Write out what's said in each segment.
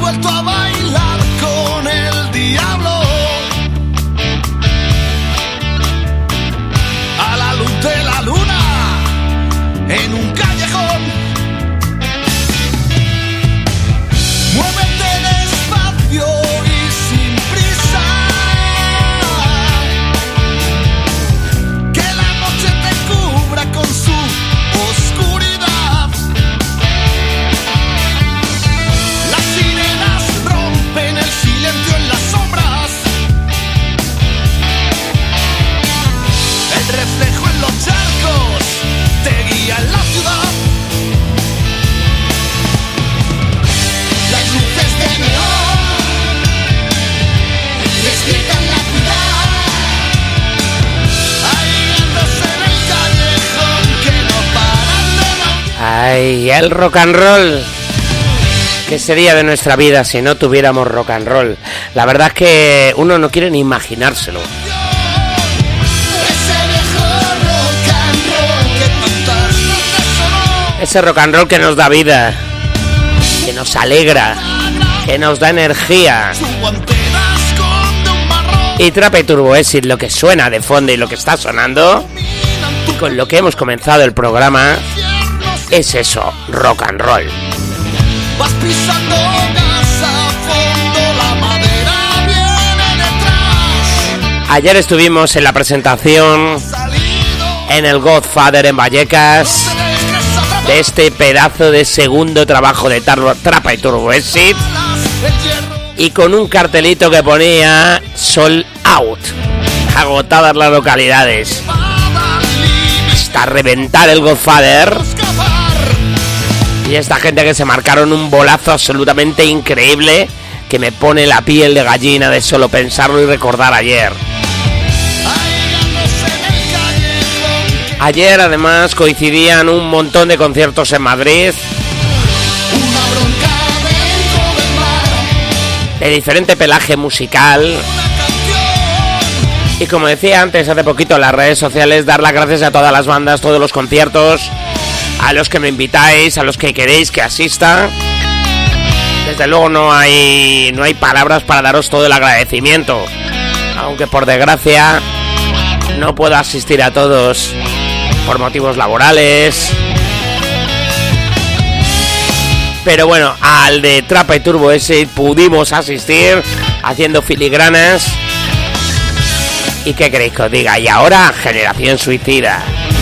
vuelto a bailar con el diablo a la luz de la luna en un callejón. Muévete despacio y sin prisa, que la noche te cubra con su oscuridad. Las sirenas rompen el silencio en las sombras, el reflejo en los charcos te guía en la ciudad. Las luces de neón despiertan la ciudad. Hay gatos en el callejón que no paran de bailar. Ay, el rock and roll. ¿Qué sería de nuestra vida si no tuviéramos rock and roll? La verdad es que uno no quiere ni imaginárselo. Ese viejo rock and roll que tantas veces sonó. Ese rock and roll que nos da vida, que nos alegra, que nos da energía. Su guantera esconde un marrón. Y Trapa y Turbo Exit, lo que suena de fondo y lo que está sonando, y con lo que hemos comenzado el programa, es eso, rock and roll. Vas pisando gas a fondo, la madera viene detrás. Ayer estuvimos en la presentación Salido, en el Godfather en Vallecas se regresa otra de este pedazo de segundo trabajo de Trapa y Turbo Exit, balas, el hierro. y con un cartelito que ponía Sold Out, agotadas las localidades, hasta reventar el Godfather. Escapar. Y esta gente que se marcaron un bolazo absolutamente increíble que me pone la piel de gallina de solo pensarlo y recordar ayer. Ayer además coincidían un montón de conciertos en Madrid Una bronca dentro del mar, de diferente pelaje musical. una canción. Y como decía antes, hace poquito en las redes sociales, dar las gracias a todas las bandas, todos los conciertos, a los que me invitáis, a los que queréis que asista. Desde luego no hay palabras para daros todo el agradecimiento, aunque por desgracia no puedo asistir a todos por motivos laborales. Pero bueno, al de Trapa y Turbo Exit pudimos asistir haciendo filigranas. ¿Y qué queréis que os diga? Y ahora, Generación Suicida.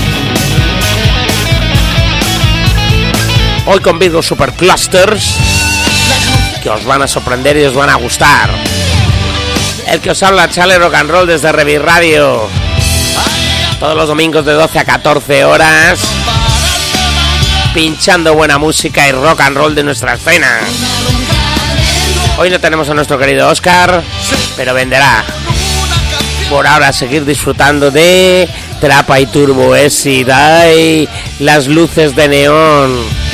Hoy con Virgo Superclusters, que os van a sorprender y os van a gustar. El que os habla, Chale Rock and Roll desde Revi Radio. Todos los domingos de 12 a 14 horas, pinchando buena música y rock and roll de nuestra escena. Hoy no tenemos a nuestro querido Oscar, pero vendrá. Por ahora seguir disfrutando de Trapa y Turbo Exit. ¡Ay! Las luces de neón.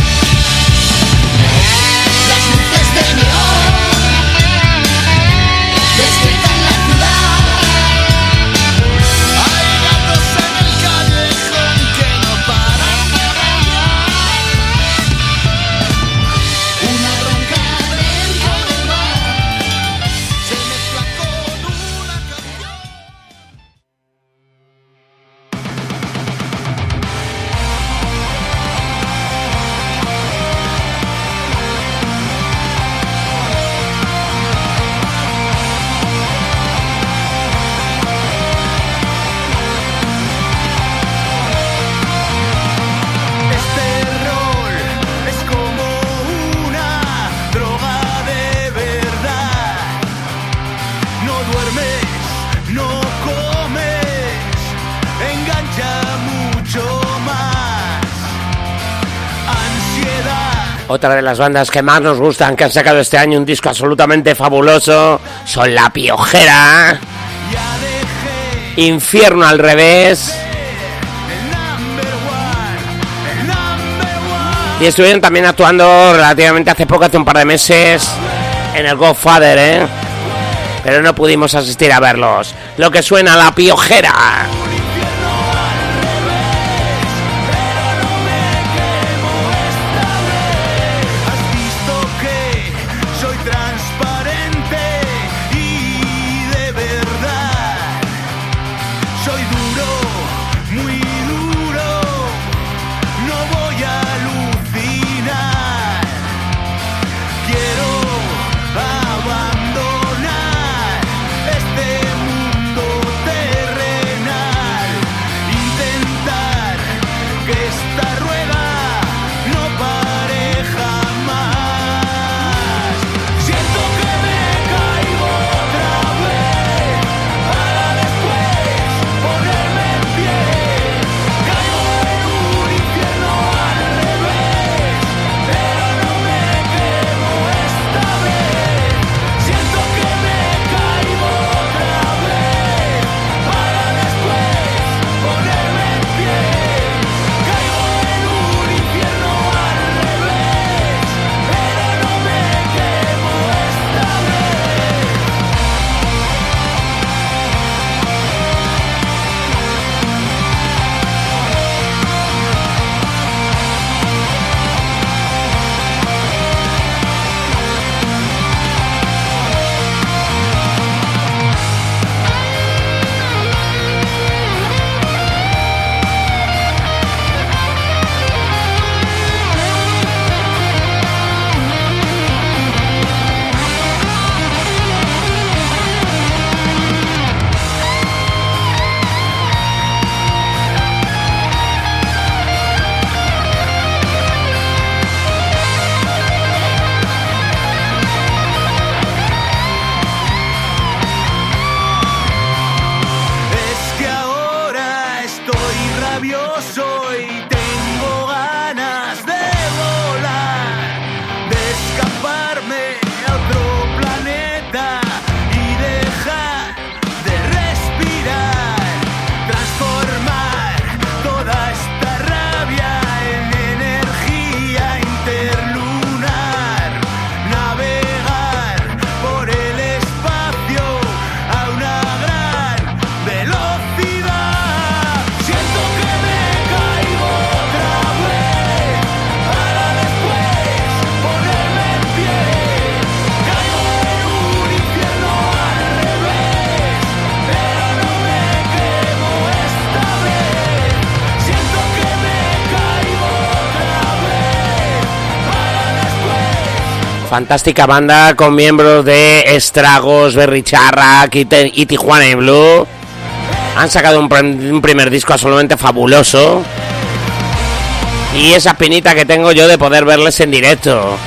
Otra de las bandas que más nos gustan, que han sacado este año un disco absolutamente fabuloso, son La Piojera. Infierno al revés. Y estuvieron también actuando relativamente hace poco, hace un par de meses, en el Godfather, pero no pudimos asistir a verlos. Lo que suena, La Piojera. Soy Fantástica banda con miembros de Estragos, Berricharrac y Tijuana y Blue. Han sacado un primer disco absolutamente fabuloso. Y esa espinita que tengo yo de poder verles en directo.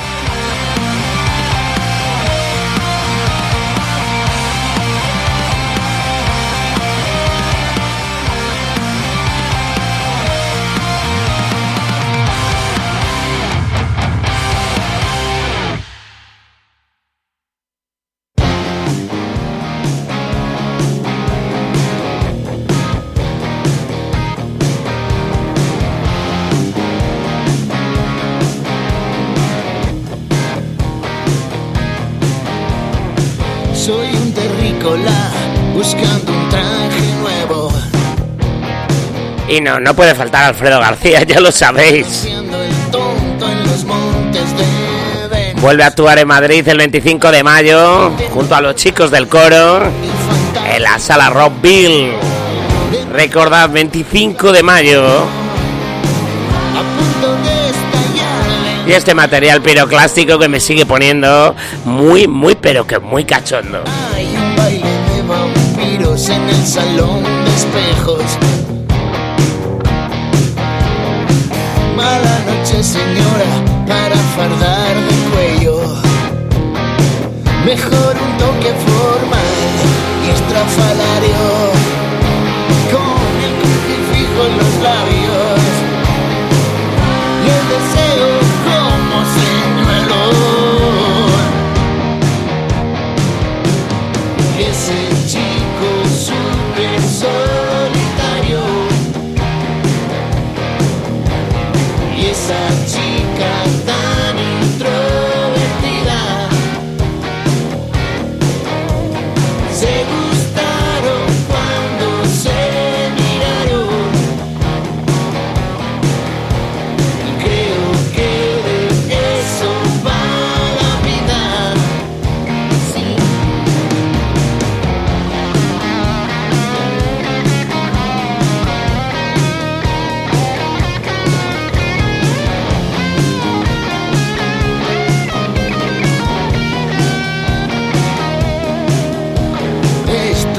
Soy un terrícola buscando un traje nuevo. Y no puede faltar Alfredo García, ya lo sabéis. Vuelve a actuar en Madrid el 25 de mayo junto a los chicos del coro en la sala Rockville. Recordad, 25 de mayo. Y este material piroclástico que me sigue poniendo muy, pero que muy cachondo. Hay un baile de vampiros en el salón de espejos. Mala noche, señora, para fardar de cuello. Mejor un toque formal y estrafalario, con el crucifijo en los labios y el deseo como señuelo. Ese chico súper solitario y esa chica tan introvertida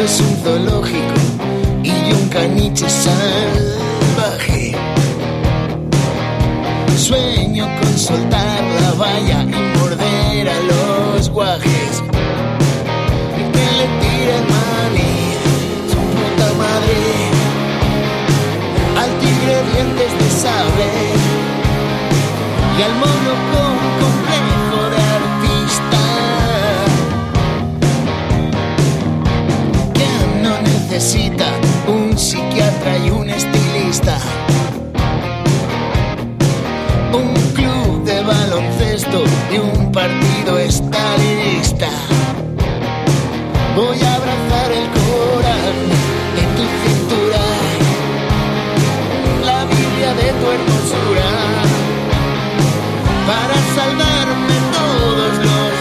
Esto es un zoológico y un caniche salvaje. Sueño con soltar la valla y morder a los guajes. Y que le tire el maní, su puta madre, al tigre dientes de sable y al mono con complejo de artista, que no necesita un psiquiatra y un estilista. Un club de baloncesto y un partido estalinista. Voy a abrazar el Corán de tu cintura, la Biblia de tu hermosura, para salvarme todos los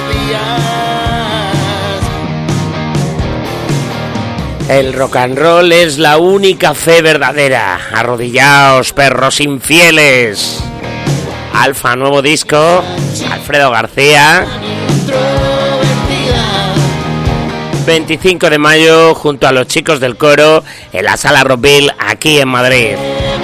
días. El rock and roll es la única fe verdadera. Arrodillaos, perros infieles. Alfa, nuevo disco, Alfredo García. 25 de mayo, junto a los chicos del coro, en la Sala Rockville, aquí en Madrid.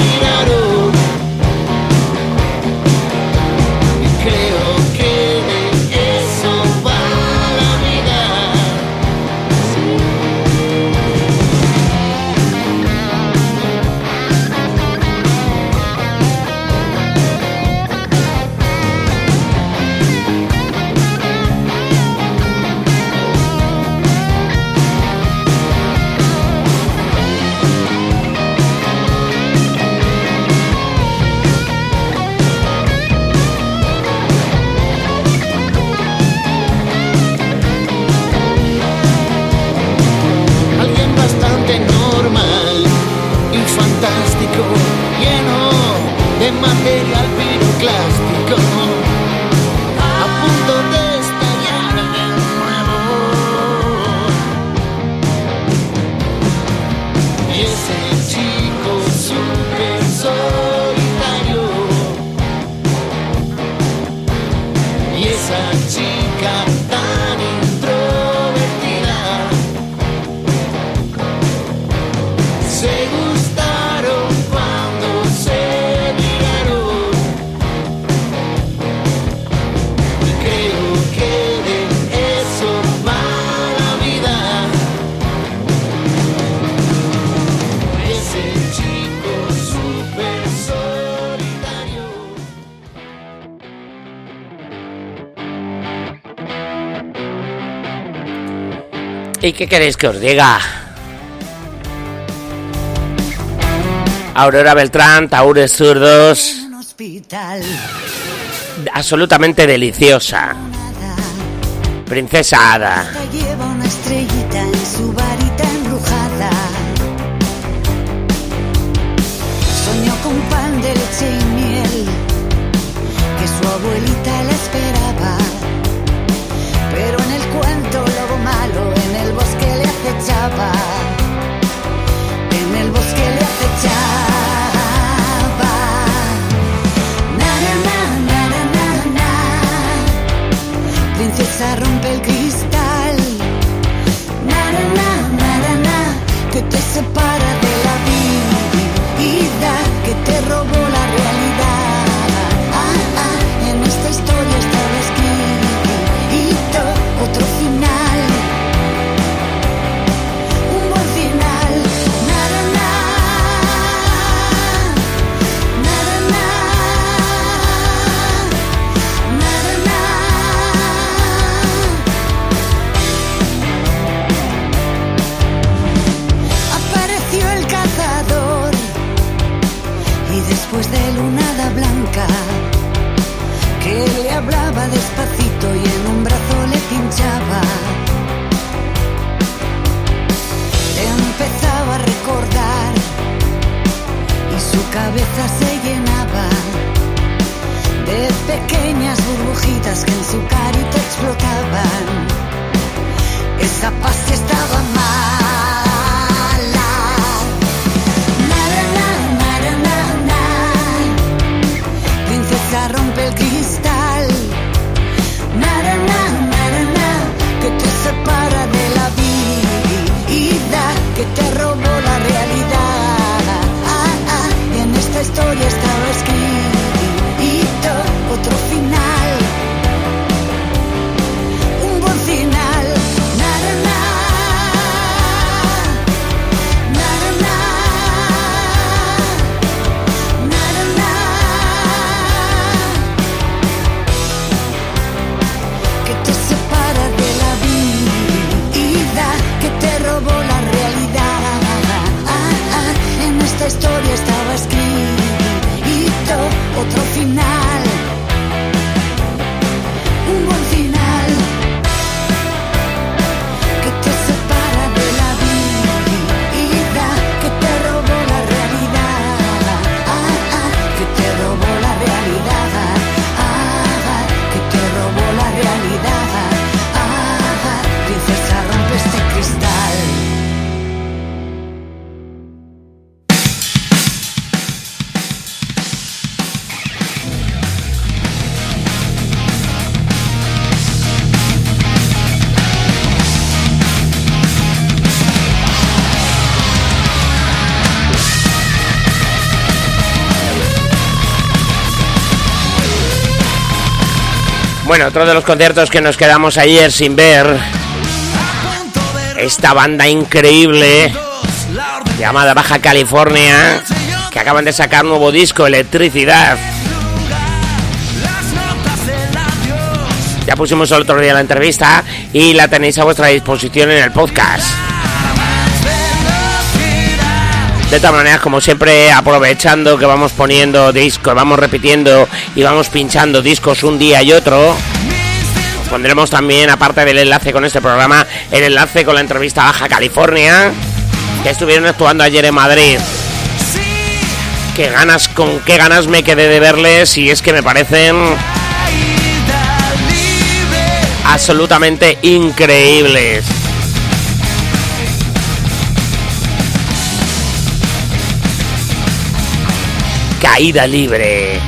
¿Y qué queréis que os diga? Aurora Beltrán, Taúres Zurdos. Absolutamente deliciosa. Princesa Ada. Lleva una estrellita en su varita embrujada. Soñó con pan de leche y miel, que su abuelita le esperaba. Pero en el cuento lobo malo en el bosque le acechaba. En el bosque le acechaba. Na na na na na na. Princesa rompe el cristal. Na na na na Bueno, otro de los conciertos que nos quedamos ayer sin ver, esta banda increíble llamada Baja California, que acaban de sacar nuevo disco, Electricidad. Ya pusimos el otro día la entrevista y la tenéis a vuestra disposición en el podcast. De todas maneras, como siempre, aprovechando que vamos poniendo discos, vamos repitiendo y vamos pinchando discos un día y otro, pondremos también, aparte del enlace con este programa, el enlace con la entrevista a Baja California, que estuvieron actuando ayer en Madrid. Con qué ganas me quedé de verles, y es que me parecen absolutamente increíbles. Caída libre.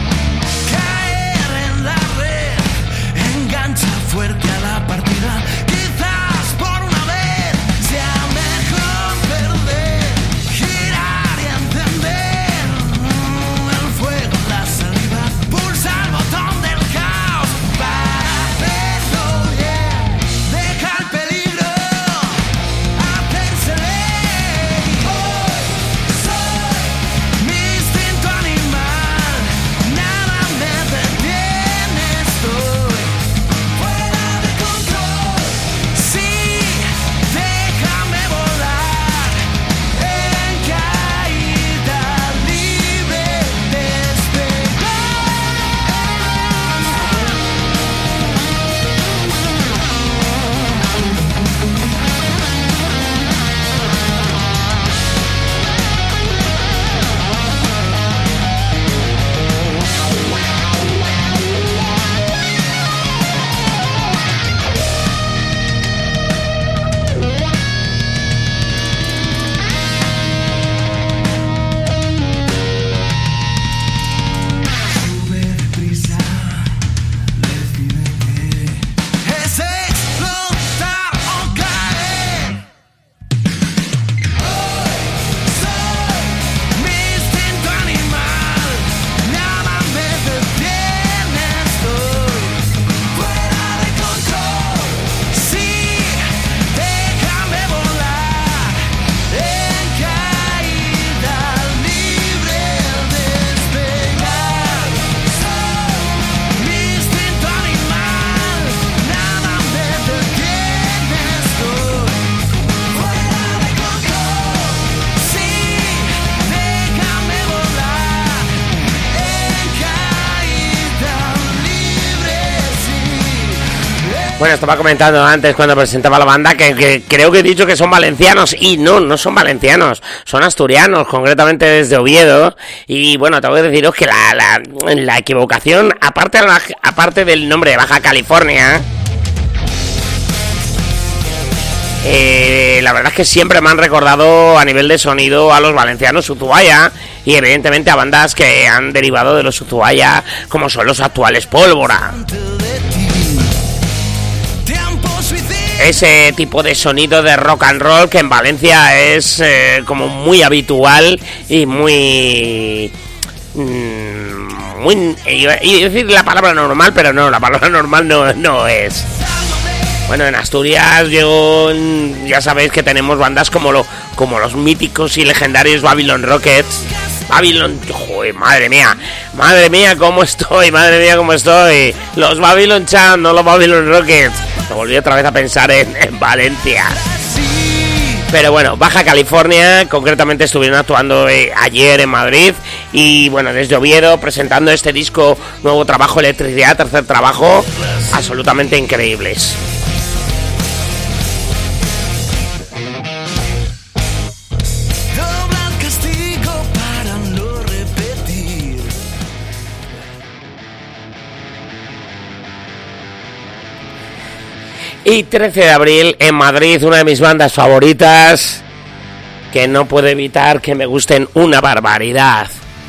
Caer en la red, engancha fuerte a la partida. Quizás por una vez sea mejor perder, girar y encender el fuego en la saliva. Pulsa el botón del caos para hacerlo bien. Deja el peligro hacerse ley. Hoy soy mi instinto animal, nada me detiene, estoy fuera de control. Sí, déjame volar en caída libre, despegar. Sube deprisa, decídete, es explotar o caer. Hoy soy mi instinto animal, nada me detiene, estoy fuera de control. Sí, déjame volar en caída libre, despegar. Soy mi instinto animal, nada me detiene, estoy fuera de control. Sí, déjame volar en caída libre, sí. Bueno, estaba comentando antes cuando presentaba la banda que creo que he dicho que son valencianos, y no son valencianos, son asturianos, concretamente desde Oviedo. Y bueno, tengo que deciros que la equivocación, aparte del nombre de Baja California, la verdad es que siempre me han recordado a nivel de sonido a los valencianos Ushuaia, y evidentemente a bandas que han derivado de los Ushuaia, como son los actuales Pólvora. Ese tipo de sonido de rock and roll que en Valencia es como muy habitual y muy... iba a decir la palabra normal, pero no, la palabra normal no es. Bueno, en Asturias ya sabéis que tenemos bandas como los míticos y legendarios Babylon Rockets. Joder, madre mía, cómo estoy. Los Babylon Chan, no los Babylon Rockets. Me volví otra vez a pensar en Valencia. Pero bueno, Baja California, concretamente estuvieron actuando ayer en Madrid. Y bueno, desde Oviedo, presentando este disco, nuevo trabajo, Electricidad, tercer trabajo, absolutamente increíbles. Dobla el castigo para no repetir. Y 13 de abril en Madrid, una de mis bandas favoritas, que no puedo evitar que me gusten una barbaridad.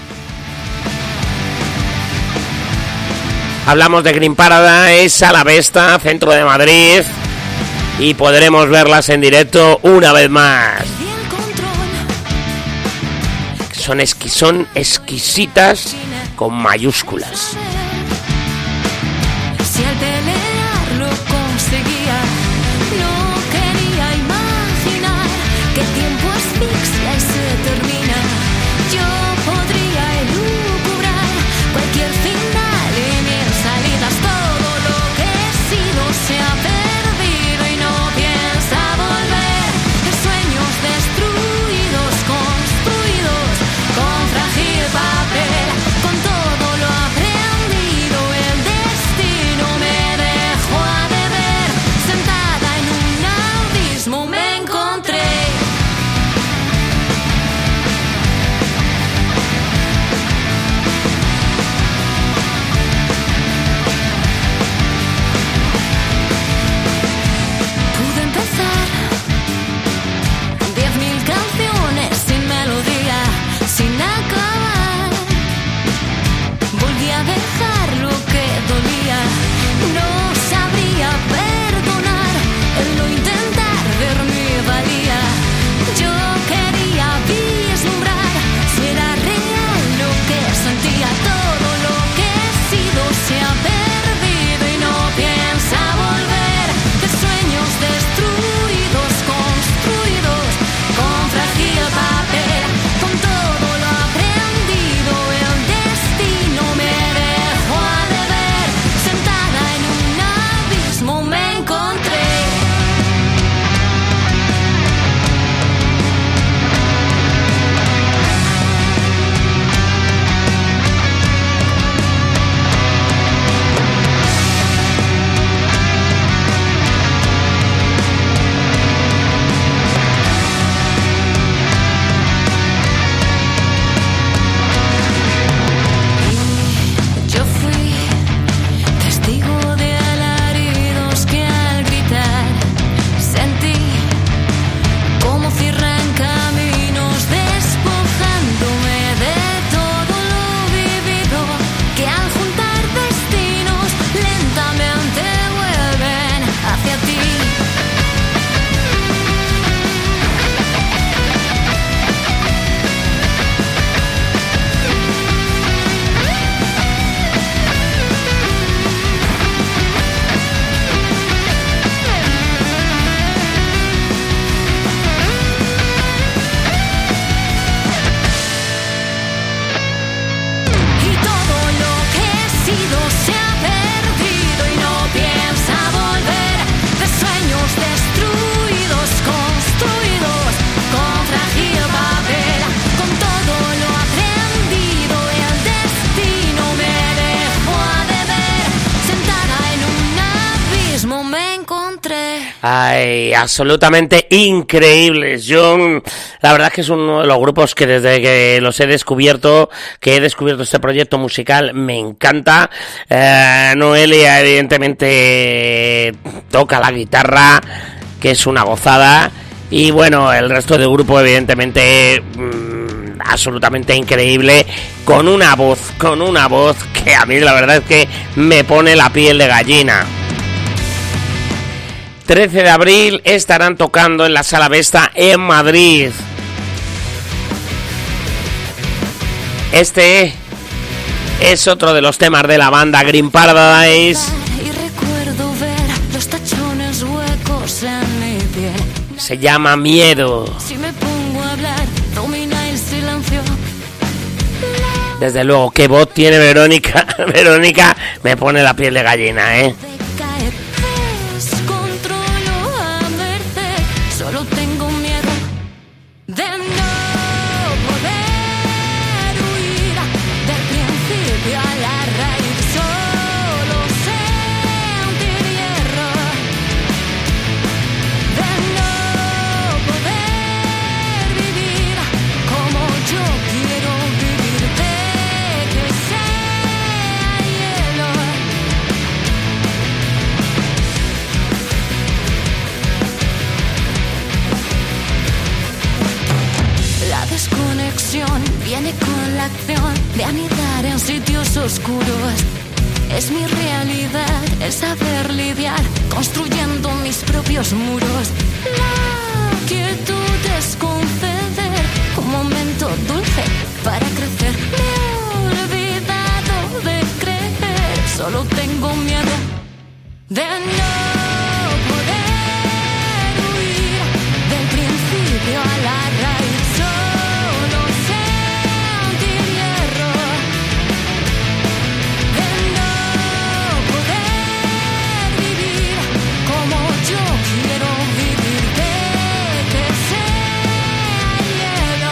Hablamos de Green Paradise, a la Vesta, centro de Madrid, y podremos verlas en directo una vez más. Son exquisitas con mayúsculas. Si me encontré. Ay, absolutamente increíbles. Yo, la verdad es que es uno de los grupos que desde que los he descubierto, este proyecto musical, me encanta. Noelia evidentemente toca la guitarra, que es una gozada. Y bueno, el resto del grupo evidentemente absolutamente increíble, con una voz que a mí la verdad es que me pone la piel de gallina. 13 de abril estarán tocando en la Sala Vesta en Madrid. Este es otro de los temas de la banda Green Paradise. Y recuerdo ver los tachones huecos en mi piel. Se llama Miedo. Si me pongo a hablar, domina el silencio. Desde luego, qué voz tiene Verónica. Verónica me pone la piel de gallina, ¿eh? De caer, descontrolo a verte. Solo tengo miedo de no poder huir del principio a la raíz. Solo sentir hierro de no poder vivir como yo quiero vivir, de que sea hielo. La desconexión viene con la acción de anidar en sitios oscuros. Es mi realidad el saber lidiar, construyendo mis propios muros. La quietud es conceder un momento dulce para crecer. Me he olvidado de creer, solo tengo miedo de no poder huir del principio a la raíz. Solo sentir hierro de no poder vivir como yo quiero vivir, de que sea hielo.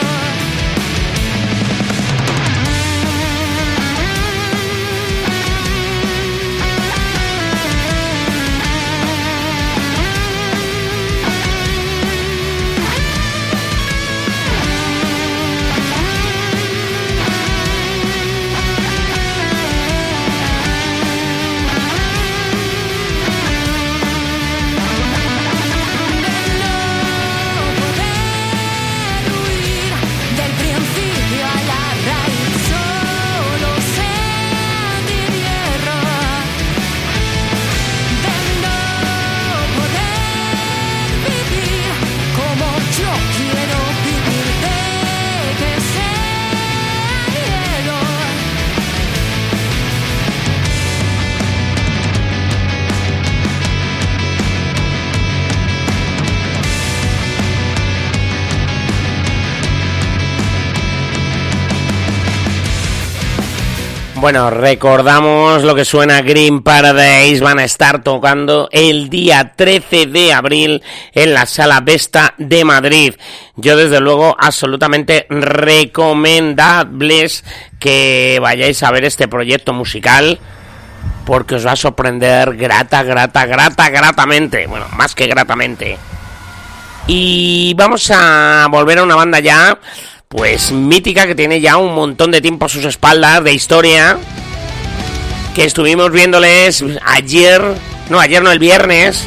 Bueno, recordamos lo que suena Green Paradise. Van a estar tocando el día 13 de abril en la Sala Vesta de Madrid. Yo desde luego absolutamente recomendables que vayáis a ver este proyecto musical, porque os va a sorprender gratamente. Bueno, más que gratamente. Y vamos a volver a una banda ya pues mítica, que tiene ya un montón de tiempo a sus espaldas de historia, que estuvimos viéndoles el viernes,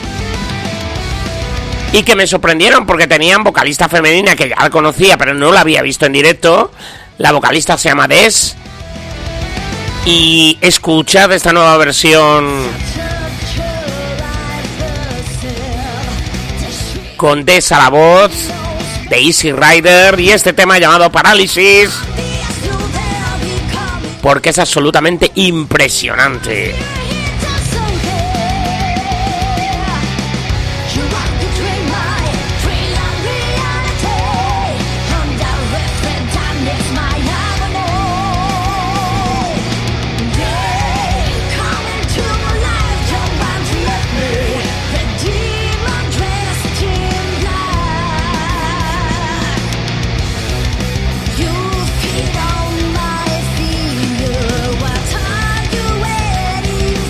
y que me sorprendieron porque tenían vocalista femenina, que ya la conocía pero no la había visto en directo. La vocalista se llama Des, y escuchad esta nueva versión con Des a la voz, de Easy Rider, y este tema llamado Parálisis, porque es absolutamente impresionante. You feed on my fear, what are you waiting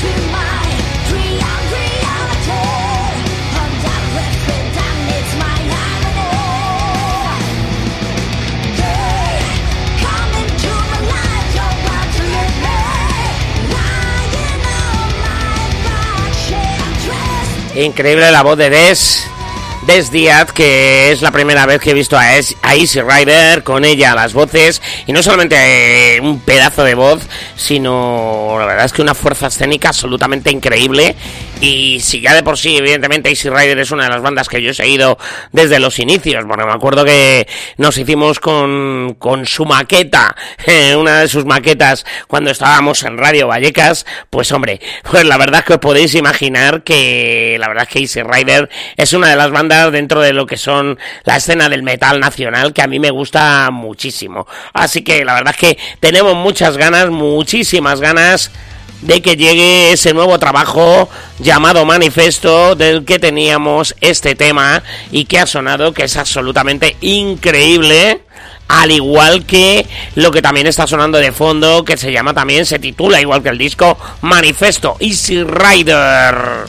Increíble la voz de Des Díaz, que es la primera vez que he visto a Easy Rider con ella a las voces, y no solamente un pedazo de voz, sino la verdad es que una fuerza escénica absolutamente increíble. Y si ya de por sí, evidentemente, Easy Rider es una de las bandas que yo he seguido desde los inicios, porque me acuerdo que nos hicimos con su maqueta, una de sus maquetas, cuando estábamos en Radio Vallecas. Pues hombre, pues la verdad es que os podéis imaginar que la verdad es que Easy Rider es una de las bandas dentro de lo que son la escena del metal nacional que a mí me gusta muchísimo. Así que la verdad es que tenemos muchas ganas, muchísimas ganas de que llegue ese nuevo trabajo llamado Manifesto, del que teníamos este tema y que ha sonado, que es absolutamente increíble, al igual que lo que también está sonando de fondo, que se llama también, se titula igual que el disco, Manifesto, Easy Rider.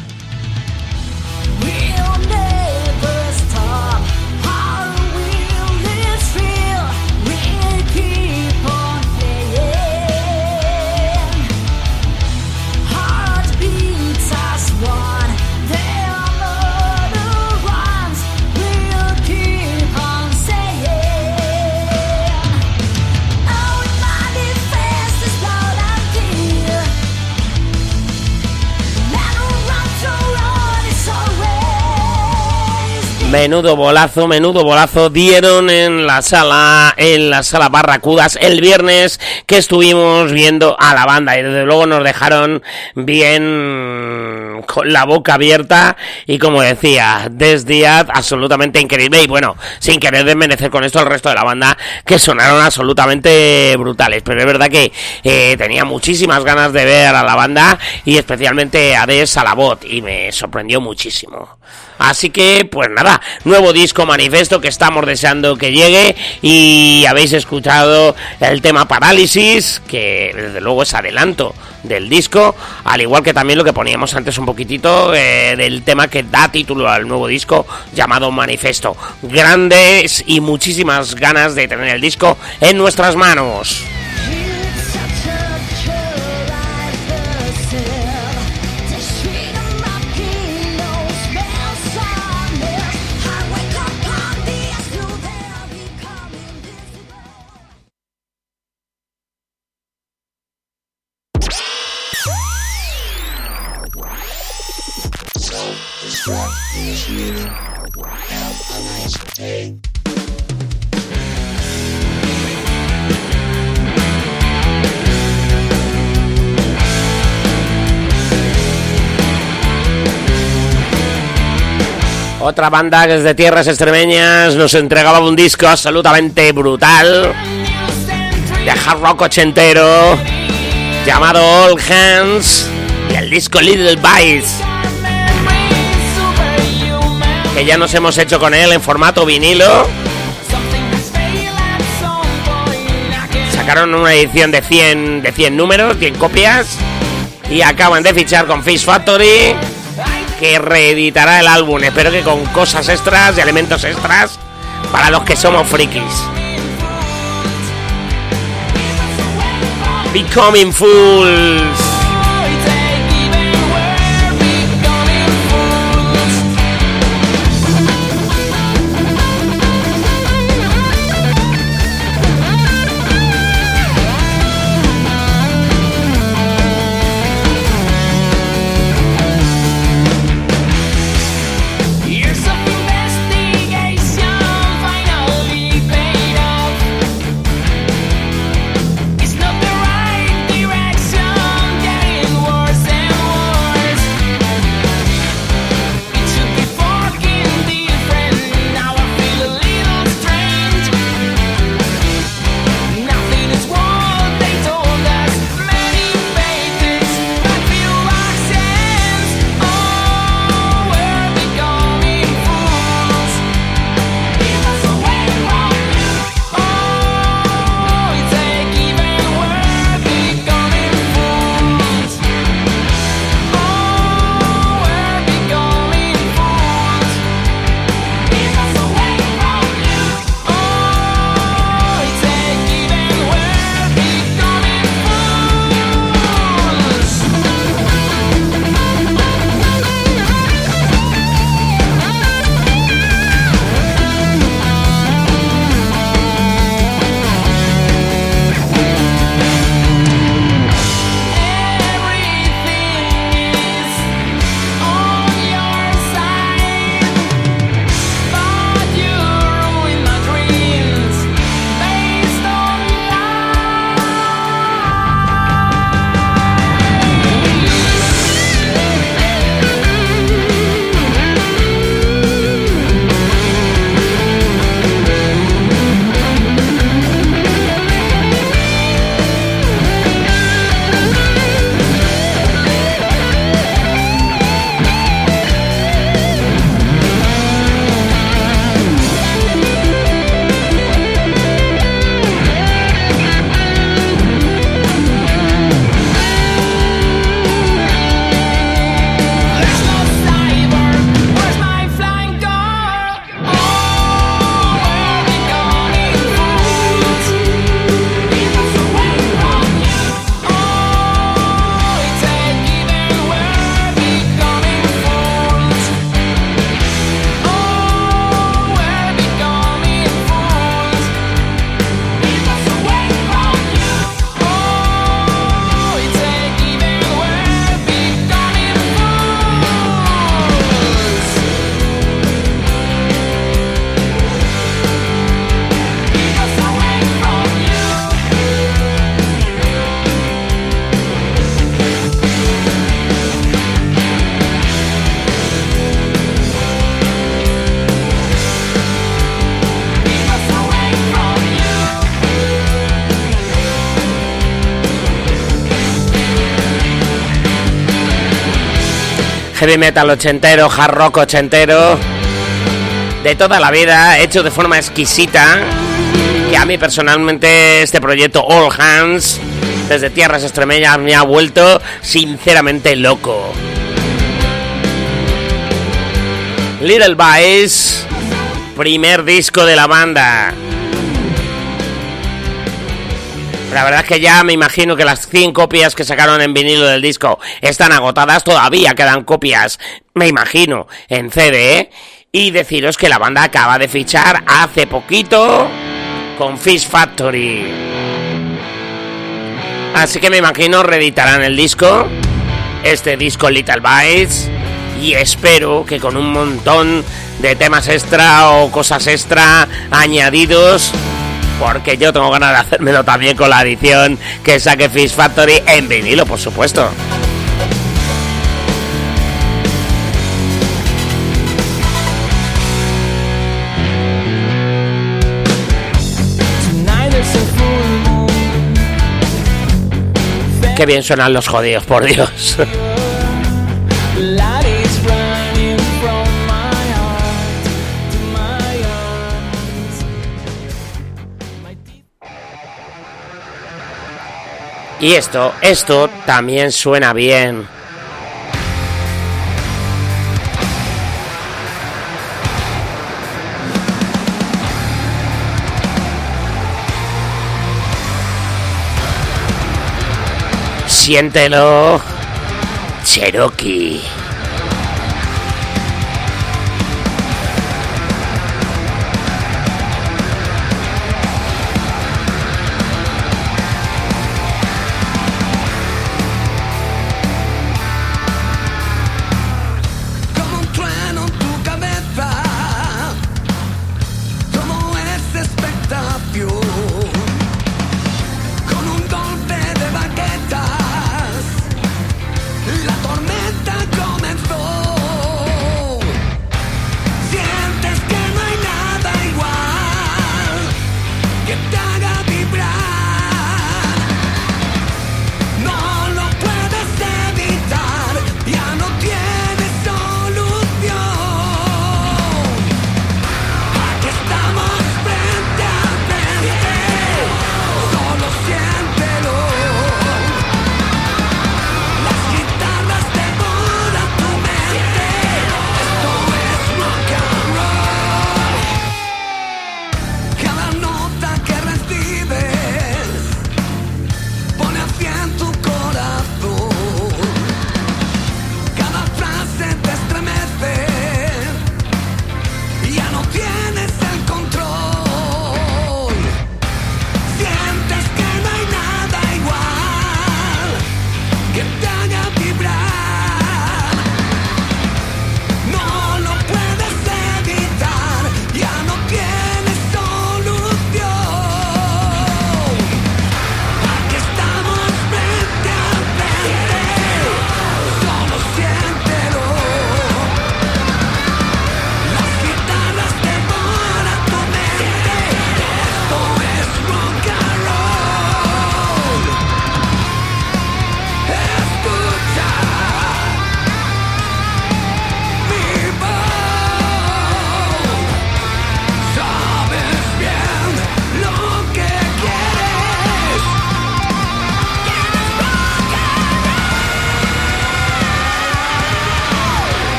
Menudo bolazo dieron en la sala Barracudas el viernes que estuvimos viendo a la banda, y desde luego nos dejaron bien con la boca abierta, y como decía, Des Díaz absolutamente increíble, y bueno, sin querer desmerecer con esto el resto de la banda, que sonaron absolutamente brutales, pero es verdad que tenía muchísimas ganas de ver a la banda, y especialmente a Des a la voz, y me sorprendió muchísimo. Así que, pues nada, nuevo disco Manifesto que estamos deseando que llegue, y habéis escuchado el tema Parálisis, que desde luego es adelanto del disco, al igual que también lo que poníamos antes un poquitito del tema que da título al nuevo disco llamado Manifesto. Grandes y muchísimas ganas de tener el disco en nuestras manos. Otra banda que desde tierras extremeñas nos entregaba un disco absolutamente brutal de hard rock ochentero llamado All Hands, y el disco Little Bites, que ya nos hemos hecho con él en formato vinilo. Sacaron una edición de 100 números, 100 copias, y acaban de fichar con Fish Factory, que reeditará el álbum, espero que con cosas extras y elementos extras para los que somos frikis. Becoming Fools. It's not the right direction. heavy metal ochentero, hard rock ochentero, de toda la vida, hecho de forma exquisita, que a mí personalmente este proyecto All Hands, desde tierras extremeñas, me ha vuelto sinceramente loco. Little Vice, primer disco de la banda. La verdad es que ya me imagino que las 100 copias que sacaron en vinilo del disco están agotadas, todavía quedan copias, me imagino, en CD, y deciros que la banda acaba de fichar hace poquito con Fish Factory. Así que me imagino reeditarán el disco, este disco Little Bites, y espero que con un montón de temas extra o cosas extra añadidos, porque yo tengo ganas de hacérmelo también con la edición que saque Fish Factory en vinilo, por supuesto. Qué bien suenan los jodidos, por Dios. Y esto también suena bien. Siéntelo, Cherokee. La tormenta comenzó.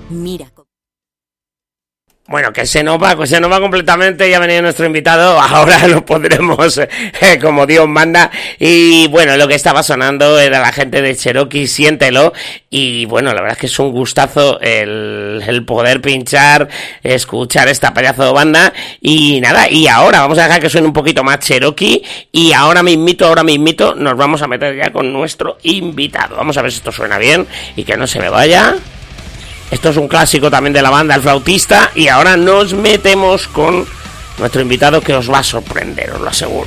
Mira. Bueno, que se nos va completamente, ya ha venido nuestro invitado, ahora lo pondremos como Dios manda. Y bueno, lo que estaba sonando era la gente de Cherokee, Siéntelo. Y bueno, la verdad es que es un gustazo el poder pinchar, escuchar esta pedazo de banda. Y nada, y ahora vamos a dejar que suene un poquito más Cherokee. Y ahora mismito nos vamos a meter ya con nuestro invitado. Vamos a ver si esto suena bien y que no se me vaya. Esto es un clásico también de la banda El Flautista. Y ahora nos metemos con nuestro invitado que os va a sorprender, os lo aseguro.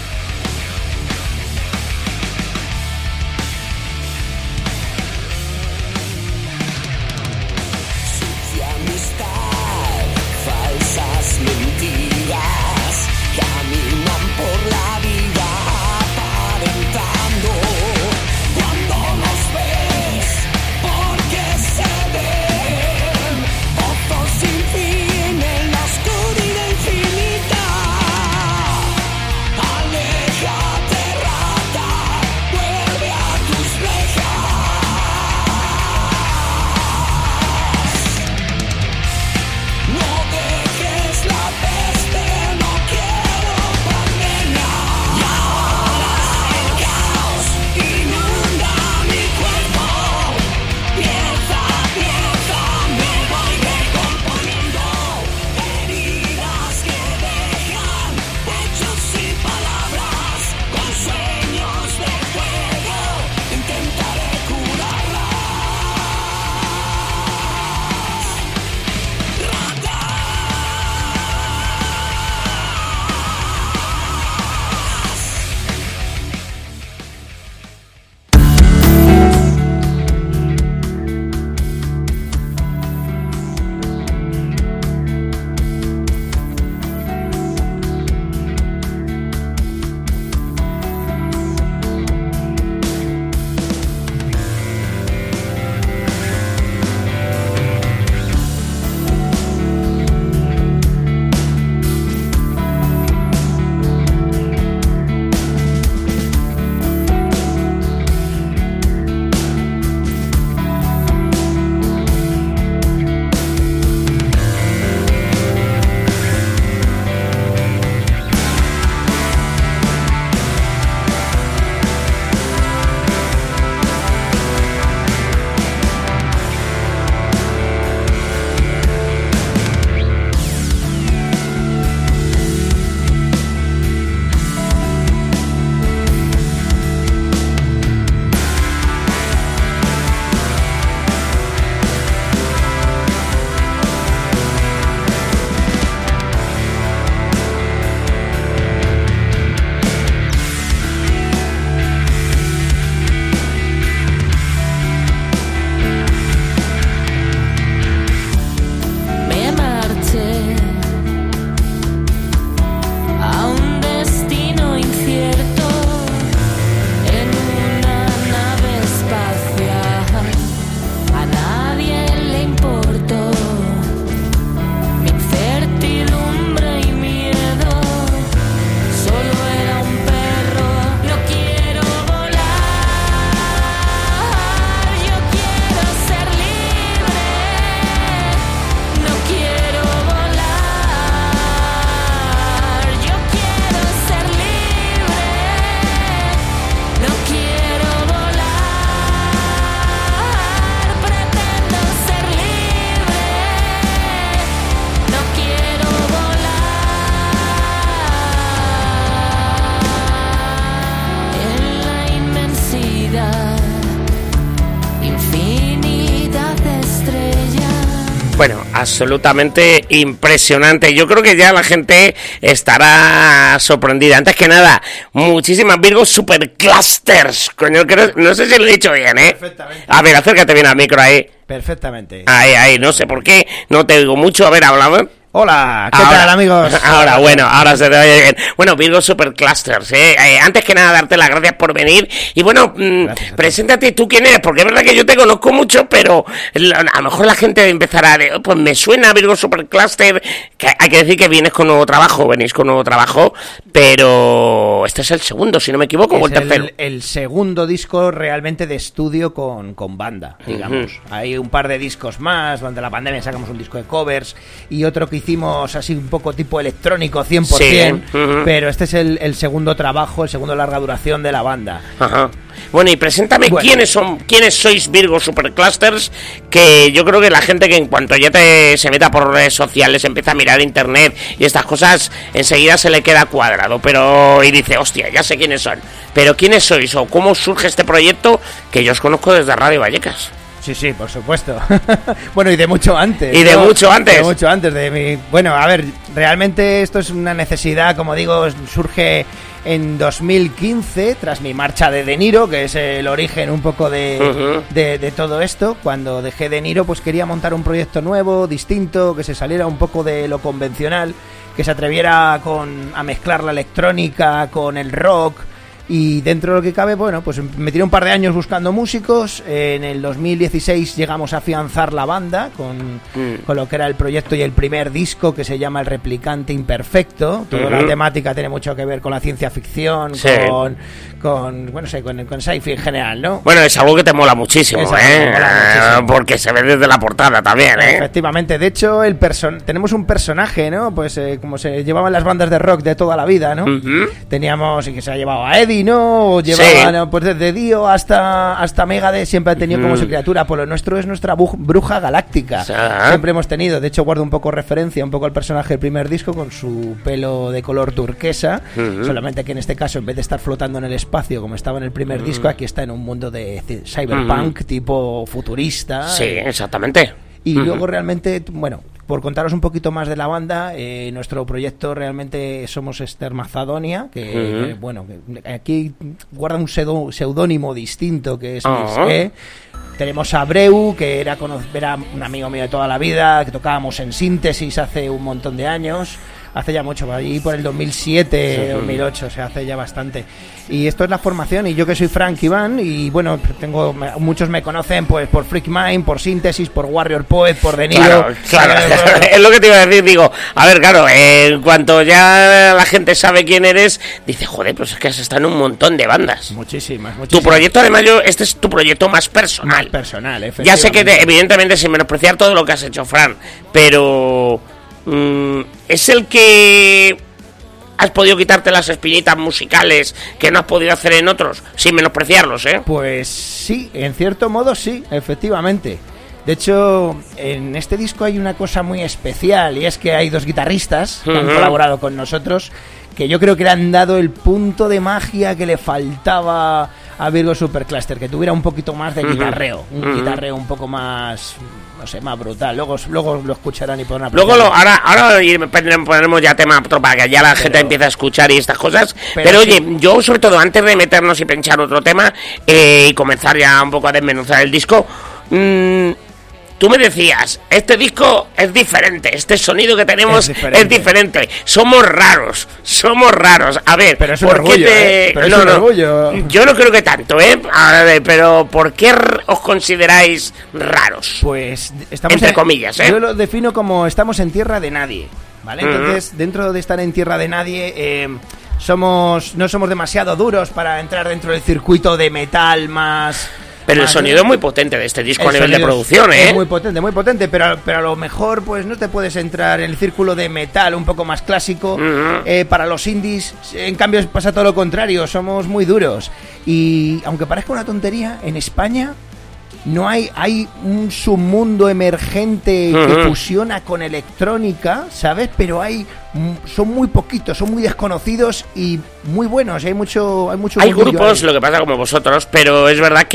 Bueno, absolutamente impresionante. Yo creo que ya la gente estará sorprendida. Antes que nada, muchísimas Virgos Superclusters. Coño, no sé si lo he dicho bien, ¿eh? Perfectamente. A ver, acércate bien al micro ahí. Perfectamente. Ahí, no sé por qué, no te oigo mucho. A ver, hablamos. Hola, ¿qué tal, amigos? Ahora se te oye bien. Bueno, Virgo Superclusters, antes que nada, darte las gracias por venir. Y bueno, preséntate tú quién eres, porque es verdad que yo te conozco mucho, pero a lo mejor la gente empezará de, pues me suena Virgo Supercluster, que hay que decir que venís con nuevo trabajo, pero este es el segundo, si no me equivoco, o el tercero. El segundo disco realmente de estudio con banda, digamos. Hay un par de discos más, durante la pandemia sacamos un disco de covers y otro que hicimos así un poco tipo electrónico 100%, sí. Pero este es el segundo trabajo, el segundo larga duración de la banda. Ajá. Bueno, y preséntame quiénes sois Virgo Superclusters, que yo creo que la gente que en cuanto ya se meta por redes sociales, empieza a mirar internet y estas cosas, enseguida se le queda cuadrado, y dice, hostia, ya sé quiénes son. Pero ¿quiénes sois o cómo surge este proyecto que yo os conozco desde Radio Vallecas? Sí, por supuesto. Bueno, y de mucho antes. ¿Y de mucho antes? De mucho antes de mi... Bueno, a ver, realmente esto es una necesidad, como digo, surge en 2015, tras mi marcha de Niro, que es el origen un poco de todo esto. Cuando dejé de Niro, pues quería montar un proyecto nuevo, distinto, que se saliera un poco de lo convencional, que se atreviera a mezclar la electrónica con el rock. Y dentro de lo que cabe, bueno, pues me tiré un par de años buscando músicos. En el 2016 llegamos a afianzar la banda con lo que era el proyecto y el primer disco, que se llama El Replicante Imperfecto. Toda la temática tiene mucho que ver con la ciencia ficción, sí. con sci-fi en general, ¿no? Bueno, es algo que te mola muchísimo, porque se ve desde la portada también, Efectivamente, de hecho, tenemos un personaje, ¿no? Pues como se llevaban las bandas de rock de toda la vida, ¿no? Teníamos, y que se ha llevado a Eddie, ¿no? O llevaban, sí. Pues desde Dio hasta Megadeth siempre han tenido como su criatura. Pues lo nuestro es nuestra bruja galáctica. Siempre hemos tenido, de hecho guardo un poco referencia un poco al personaje del primer disco con su pelo de color turquesa, solamente que en este caso en vez de estar flotando en el espacio como estaba en el primer disco, aquí está en un mundo de cyberpunk tipo futurista. Sí, exactamente. Y luego realmente, bueno, por contaros un poquito más de la banda, nuestro proyecto realmente somos Esther Macedonia, que aquí guarda un seudónimo distinto que es Miss. Tenemos a Breu, que era un amigo mío de toda la vida, que tocábamos en Síntesis hace un montón de años. Hace ya mucho, allí por el 2007, 2008, o sea, hace ya bastante. Y esto es la formación, y yo que soy Frank Iván, y bueno, muchos me conocen pues por Freak Mind, por Síntesis, por Warrior Poet, por The Niro. Claro. Es lo que te iba a decir, digo, a ver, claro, en cuanto ya la gente sabe quién eres, dice, joder, pues es que has estado en un montón de bandas. Muchísimas. Tu proyecto, además, este es tu proyecto más personal. Efectivamente. Ya sé que, evidentemente, sin menospreciar todo lo que has hecho, Fran, pero... ¿es el que has podido quitarte las espinitas musicales que no has podido hacer en otros, sin menospreciarlos, Pues sí, en cierto modo sí, efectivamente. De hecho, en este disco hay una cosa muy especial, y es que hay dos guitarristas que han colaborado con nosotros, que yo creo que le han dado el punto de magia que le faltaba a Virgo Supercluster, que tuviera un poquito más de guitarreo, un guitarreo un poco más, no sé, más brutal. Luego lo escucharán y podrán apreciar. Ahora ponemos ya tema para que ya la gente empiece a escuchar y estas cosas. Pero oye, yo sobre todo antes de meternos y pinchar otro tema y comenzar ya un poco a desmenuzar el disco, tú me decías, este disco es diferente, este sonido que tenemos es diferente. Somos raros. A ver, pero es un orgullo, orgullo. Yo no creo que tanto, A ver, pero ¿por qué os consideráis raros? Pues estamos entre comillas, Yo lo defino como estamos en tierra de nadie, ¿vale? Entonces, dentro de estar en tierra de nadie, no somos demasiado duros para entrar dentro del circuito de metal más... Pero el sonido es muy potente de este disco a nivel de producción, Es muy potente, pero a lo mejor pues no te puedes entrar en el círculo de metal un poco más clásico. Para los indies, en cambio, pasa todo lo contrario, somos muy duros. Y aunque parezca una tontería, en España no hay un submundo emergente que fusiona con electrónica, ¿sabes? Pero son muy poquitos, son muy desconocidos y muy buenos. Hay mucho grupos, lo que pasa como vosotros, pero es verdad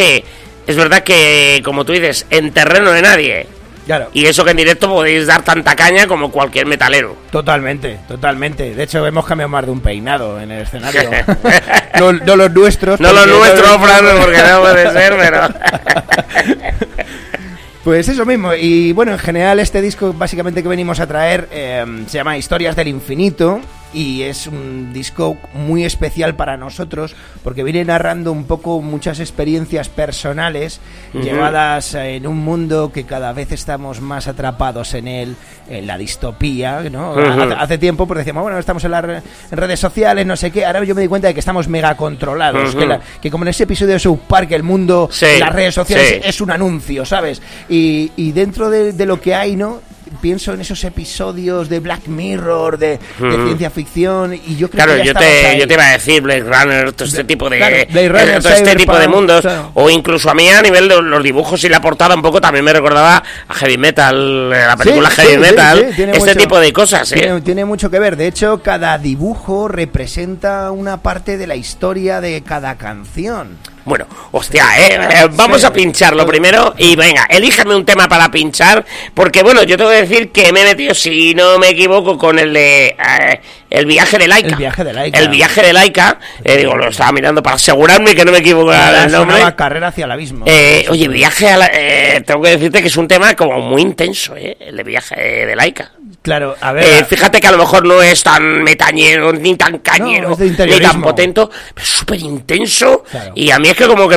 que como tú dices, en terreno de nadie. Claro. Y eso que en directo podéis dar tanta caña como cualquier metalero. Totalmente. De hecho, hemos cambiado más de un peinado en el escenario. no los nuestros. No los nuestros, Fran, porque no puede ser, pero... Pues eso mismo, y bueno, en general este disco básicamente que venimos a traer se llama Historias del Infinito, y es un disco muy especial para nosotros porque viene narrando un poco muchas experiencias personales llevadas en un mundo que cada vez estamos más atrapados en él, en la distopía, ¿no? Hace tiempo pues decíamos, bueno, estamos en redes sociales, no sé qué, ahora yo me di cuenta de que estamos mega controlados, que como en ese episodio de South Park, el mundo, las redes sociales es un anuncio, ¿sabes? Y dentro de lo que hay, ¿no? Pienso en esos episodios de Black Mirror, de ciencia ficción, y yo creo que yo te iba a decir Blade Runner, todo este tipo de Blade Runner, todo este tipo de mundos, claro. O incluso a mí a nivel de los dibujos y la portada un poco también me recordaba a Heavy Metal, la película Heavy Metal, este tipo de cosas. Tiene mucho que ver, de hecho cada dibujo representa una parte de la historia de cada canción. Bueno, hostia, vamos a pincharlo primero y venga, elíjame un tema para pinchar, porque bueno, yo tengo que decir que me he metido, si no me equivoco, con el de el viaje de Laika. El viaje de Laika, digo, lo estaba mirando para asegurarme que no me equivoco el nombre. Carrera hacia el abismo. Oye, tengo que decirte que es un tema como muy intenso, el de viaje de Laika. Claro, a ver. Fíjate que a lo mejor no es tan metañero, ni tan cañero, ni tan potente, pero es súper intenso. Claro. Y a mí es que como que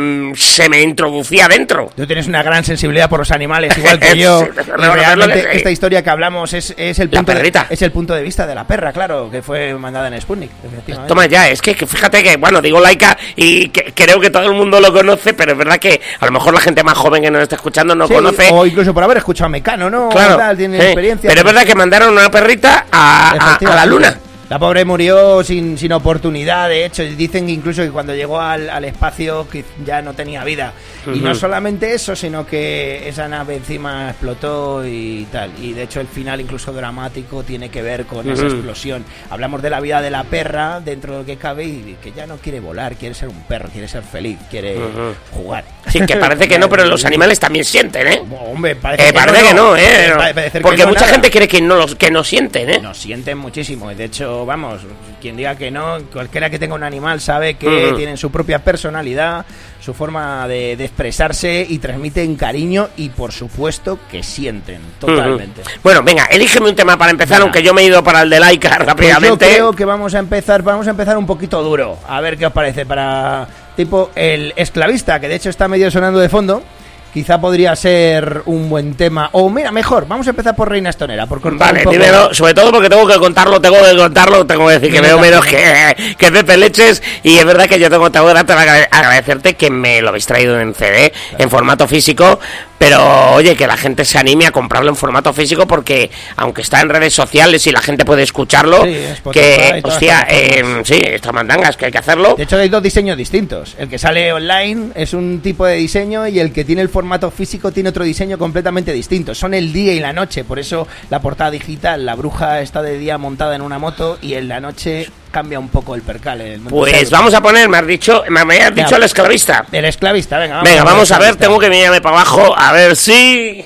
se me introducía dentro. Tú tienes una gran sensibilidad por los animales, igual que yo. Y realmente esta historia que hablamos es el punto de vista de la perra, claro, que fue mandada en Sputnik. Toma ya, es que fíjate que, bueno, digo Laika y creo que todo el mundo lo conoce, pero es verdad que a lo mejor la gente más joven que nos está escuchando no conoce. O incluso por haber escuchado a Mecano, ¿no? Claro, tiene experiencia. Pero es verdad que mandaron una perrita a la luna. La pobre murió sin oportunidad, de hecho, dicen incluso que cuando llegó al espacio que ya no tenía vida. Y no solamente eso, sino que esa nave encima explotó y tal. Y de hecho el final incluso dramático tiene que ver con esa explosión. Hablamos de la vida de la perra dentro de lo que cabe y que ya no quiere volar, quiere ser un perro, quiere ser feliz, quiere jugar. Sí, que parece que no, pero los animales también sienten, ¿eh? Hombre, parece que no, ¿eh? Porque mucha nada. gente cree que no sienten, ¿eh? No sienten muchísimo, y de hecho, vamos, quien diga que no, cualquiera que tenga un animal sabe que tienen su propia personalidad, su forma de expresarse y transmiten cariño y por supuesto que sienten totalmente. Bueno, venga, elígeme un tema para empezar, aunque yo me he ido para el de Laika rápidamente. Pues yo creo que vamos a empezar un poquito duro, a ver qué os parece, para tipo el esclavista, que de hecho está medio sonando de fondo. Quizá podría ser un buen tema. O mira, mejor, vamos a empezar por Reina Estonera, por cortar un poco. Dímelo, sobre todo porque tengo que contarlo, tengo que decir que veo menos que Pepe Leches, y es verdad que yo tengo que agradecerte que me lo habéis traído en CD, en formato físico, pero oye, que la gente se anime a comprarlo en formato físico, porque aunque está en redes sociales y la gente puede escucharlo, que, hostia, sí, estas mandangas, que hay que hacerlo. De hecho hay dos diseños distintos, el que sale online es un tipo de diseño y el que tiene el formato físico tiene otro diseño completamente distinto, son el día y la noche, por eso la portada digital, la bruja está de día montada en una moto y en la noche cambia un poco el percal. Pues vamos a poner, me has dicho el esclavista. El esclavista, venga, vamos a ver, tengo que mirarme para abajo, a ver si...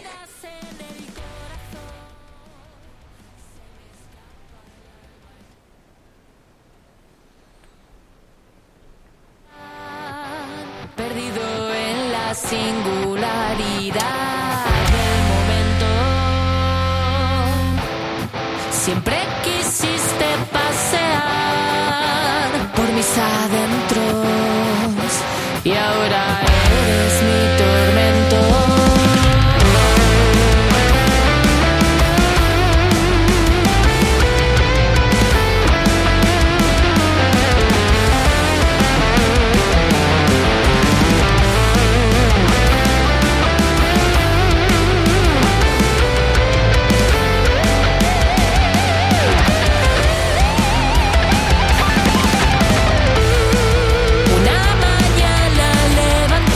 Perdido en la singularidad del momento. Siempre quisiste pasear por mis adentros y ahora eres mi tormento. Una mañana levanté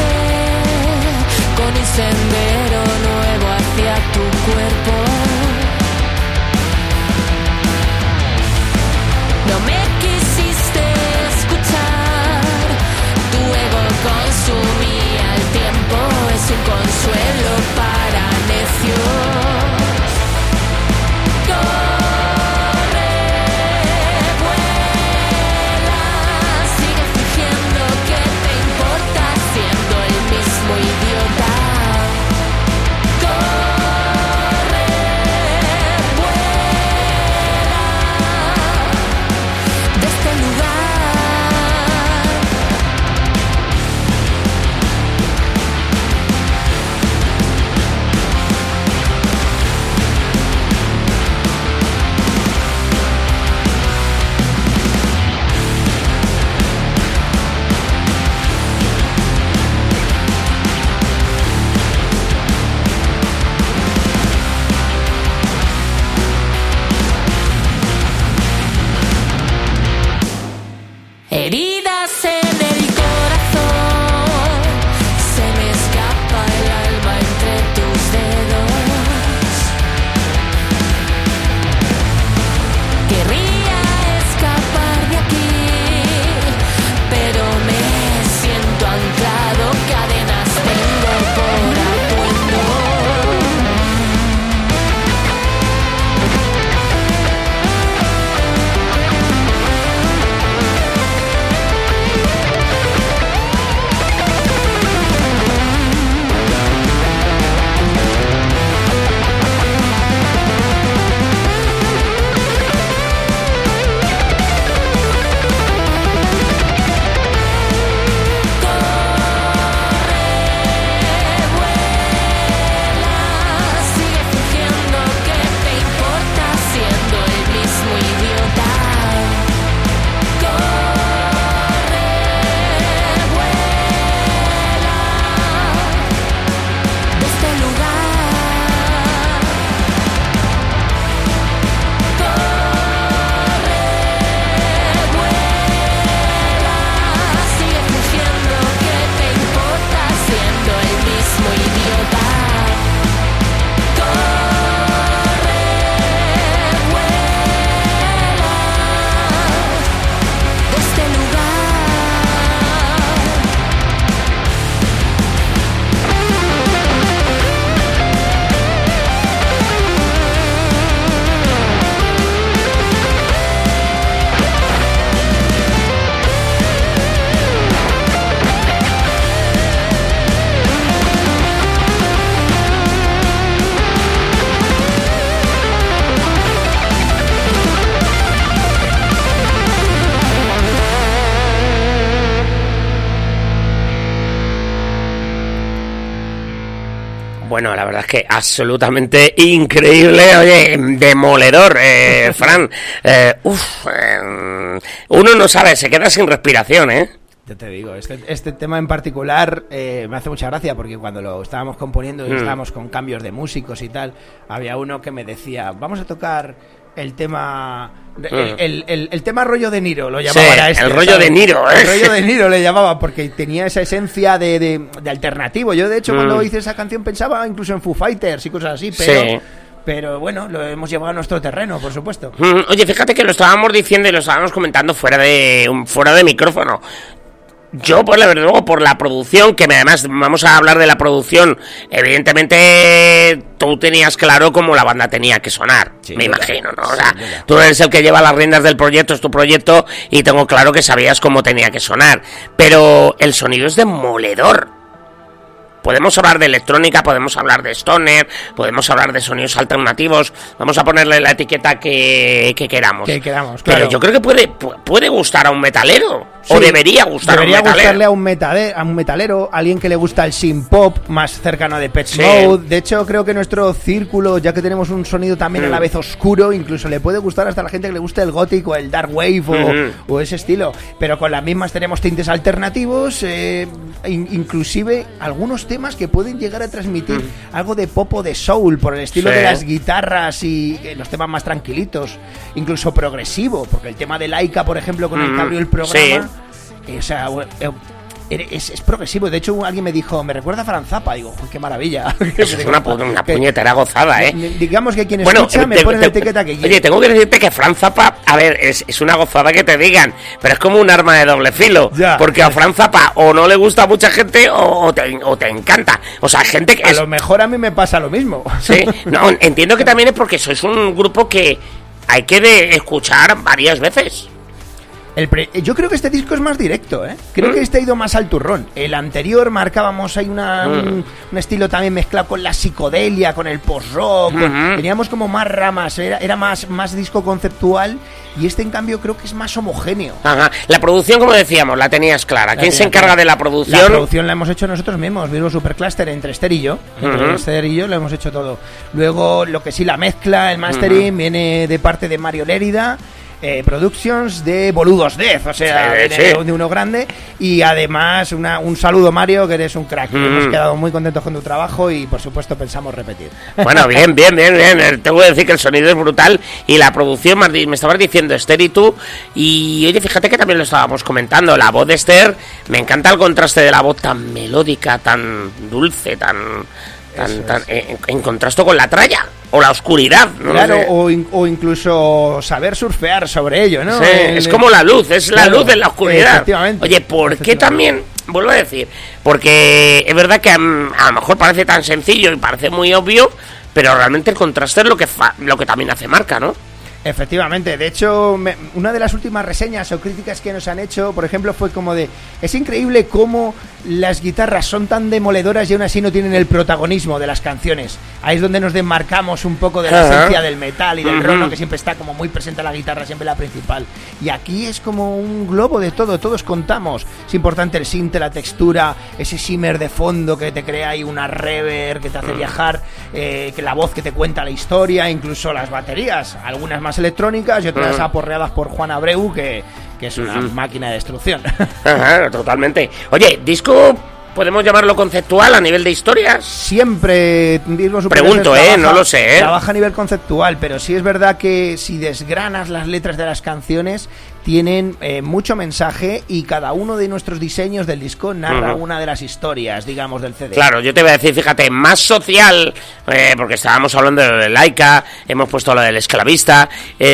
Heridas en el corazón, se me escapa el alma entre tus dedos. Querría escapar de aquí, pero me siento anclado, cadenas tengo por atuendo. Sigue fingiendo que te importa siendo el mismo idiota. Corre, vuela de este lugar. Corre, vuela. Sigue fingiendo que te importa siendo el mismo idiota. De este lugar. Bueno, la verdad es que absolutamente increíble, oye, demoledor, Fran. Uno no sabe, se queda sin respiración, ¿eh? Yo te digo, este tema en particular me hace mucha gracia porque cuando lo estábamos componiendo y estábamos con cambios de músicos y tal, había uno que me decía, vamos a tocar el tema el tema rollo de Niro, lo llamaban a este. El rollo de Niro, El rollo de Niro le llamaba porque tenía esa esencia de alternativo. Yo de hecho cuando hice esa canción pensaba incluso en Foo Fighters y cosas así, pero... Sí. Pero bueno, lo hemos llevado a nuestro terreno, por supuesto. Oye, fíjate que lo estábamos diciendo y lo estábamos comentando fuera de micrófono. Yo, pues la verdad, luego por la producción, que además vamos a hablar de la producción, evidentemente tú tenías claro cómo la banda tenía que sonar, me imagino, ¿no? O sea, tú eres el que lleva las riendas del proyecto, es tu proyecto, y tengo claro que sabías cómo tenía que sonar. Pero el sonido es demoledor. Podemos hablar de electrónica, podemos hablar de stoner, podemos hablar de sonidos alternativos, vamos a ponerle la etiqueta que queramos. Que queramos, claro. Pero yo creo que puede gustar a un metalero, sí, o debería gustar a un metalero. Gustarle a un metalero, alguien que le gusta el synth pop, más cercano a Depeche Mode. De hecho, creo que nuestro círculo, ya que tenemos un sonido también a la vez oscuro, incluso le puede gustar hasta a la gente que le gusta el gothic o el dark wave o ese estilo. Pero con las mismas tenemos tintes alternativos, inclusive algunos temas que pueden llegar a transmitir algo de pop o de soul por el estilo de las guitarras y los temas más tranquilitos, incluso progresivo, porque el tema de Laika, por ejemplo, con el que abrió el programa, o sea, es progresivo. De hecho, alguien me dijo, me recuerda a Frank Zappa. Digo, qué maravilla. Eso es una puñetera gozada, ¿eh? Digamos que quien escucha me pone la etiqueta que quiere. Oye, tengo que decirte que Frank Zappa, a ver, es una gozada que te digan, pero es como un arma de doble filo. Ya. Porque a Frank Zappa o no le gusta a mucha gente o te encanta. O sea, gente que... A lo mejor a mí me pasa lo mismo. Sí, no, entiendo que también es porque sois un grupo que hay que escuchar varias veces. Yo creo que este disco es más directo, ¿eh? Creo que este ha ido más al turrón. El anterior marcábamos ahí un estilo también mezclado con la psicodelia, con el post-rock. Teníamos como más ramas, era más disco conceptual. Y este, en cambio, creo que es más homogéneo. Ajá. La producción, como decíamos, la tenías clara. ¿Quién se encarga de la producción? La producción la hemos hecho nosotros mismos. Virgo Supercluster, entre Esther y yo. Entre Esther y yo lo hemos hecho todo. Luego, lo que sí, la mezcla, el mastering, viene de parte de Mario Lérida. Productions de Boludos Death, o sea, de uno grande. Y además un saludo, Mario, que eres un crack. Hemos quedado muy contentos con tu trabajo y por supuesto pensamos repetir. Bueno, bien. Tengo que decir que el sonido es brutal y la producción, me estabas diciendo Esther y tú, y oye, fíjate que también lo estábamos comentando, la voz de Esther, me encanta el contraste de la voz tan melódica, tan dulce, en contraste con la tralla o la oscuridad, ¿no? Claro, o incluso saber surfear sobre ello, ¿no? Sí, es como la luz, la luz en la oscuridad. Efectivamente. Oye, ¿por qué también? Vuelvo a decir, porque es verdad que a lo mejor parece tan sencillo y parece muy obvio, pero realmente el contraste es lo que también hace marca, ¿no? Efectivamente, de hecho, una de las últimas reseñas o críticas que nos han hecho, por ejemplo, fue como de: es increíble cómo las guitarras son tan demoledoras y aún así no tienen el protagonismo de las canciones. Ahí es donde nos desmarcamos un poco de la esencia del metal y del rock, que siempre está como muy presente la guitarra, siempre la principal. Y aquí es como un globo de todo, todos contamos. Es importante el synth, la textura, ese shimmer de fondo que te crea ahí una reverb que te hace viajar, que la voz que te cuenta la historia, incluso las baterías, algunas más electrónicas y otras aporreadas por Juan Abreu, que es una máquina de destrucción. Totalmente. Oye, disco, ¿podemos llamarlo conceptual a nivel de historias? Siempre pregunto, no lo sé, trabaja a nivel conceptual, pero sí es verdad que si desgranas las letras de las canciones, tienen mucho mensaje y cada uno de nuestros diseños del disco narra una de las historias, digamos, del CD. Claro, yo te voy a decir, fíjate, más social, porque estábamos hablando de lo de Laika, hemos puesto lo del esclavista,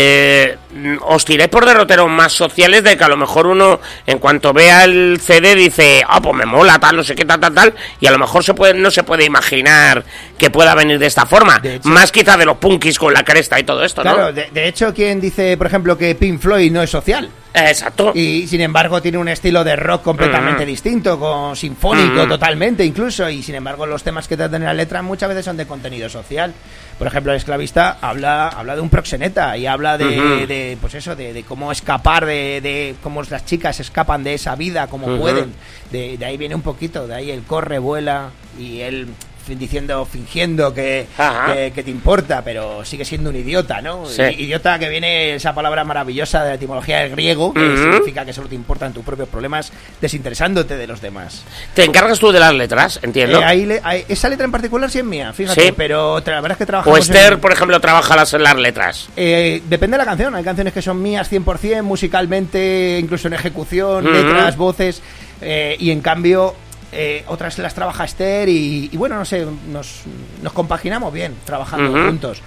os tiréis por derroteros más sociales de que a lo mejor uno, en cuanto vea el CD, dice, pues me mola, tal, no sé qué, tal, y a lo mejor no se puede imaginar que pueda venir de esta forma, de hecho, más quizá de los punkis con la cresta y todo esto, ¿no? Claro, de hecho, quien dice, por ejemplo, que Pink Floyd no es social. Exacto. Y sin embargo tiene un estilo de rock completamente distinto, con sinfónico totalmente incluso, y sin embargo los temas que tratan en la letra muchas veces son de contenido social. Por ejemplo, el esclavista habla de un proxeneta y habla de pues eso, de cómo escapar, de cómo las chicas escapan de esa vida como pueden. De ahí viene un poquito, de ahí el corre, vuela, y él fingiendo que te importa, pero sigue siendo un idiota, ¿no? Sí. Idiota, que viene esa palabra maravillosa de la etimología del griego, que significa que solo te importan tus propios problemas, desinteresándote de los demás. ¿Te encargas tú de las letras? Entiendo. Esa letra en particular sí es mía, fíjate, ¿sí? Pero la verdad es que trabajamos... O Esther, por ejemplo, trabaja las letras. Depende de la canción, hay canciones que son mías 100%, musicalmente, incluso en ejecución, letras, voces, y en cambio... otras las trabaja Esther y bueno, no sé, nos compaginamos bien trabajando juntos.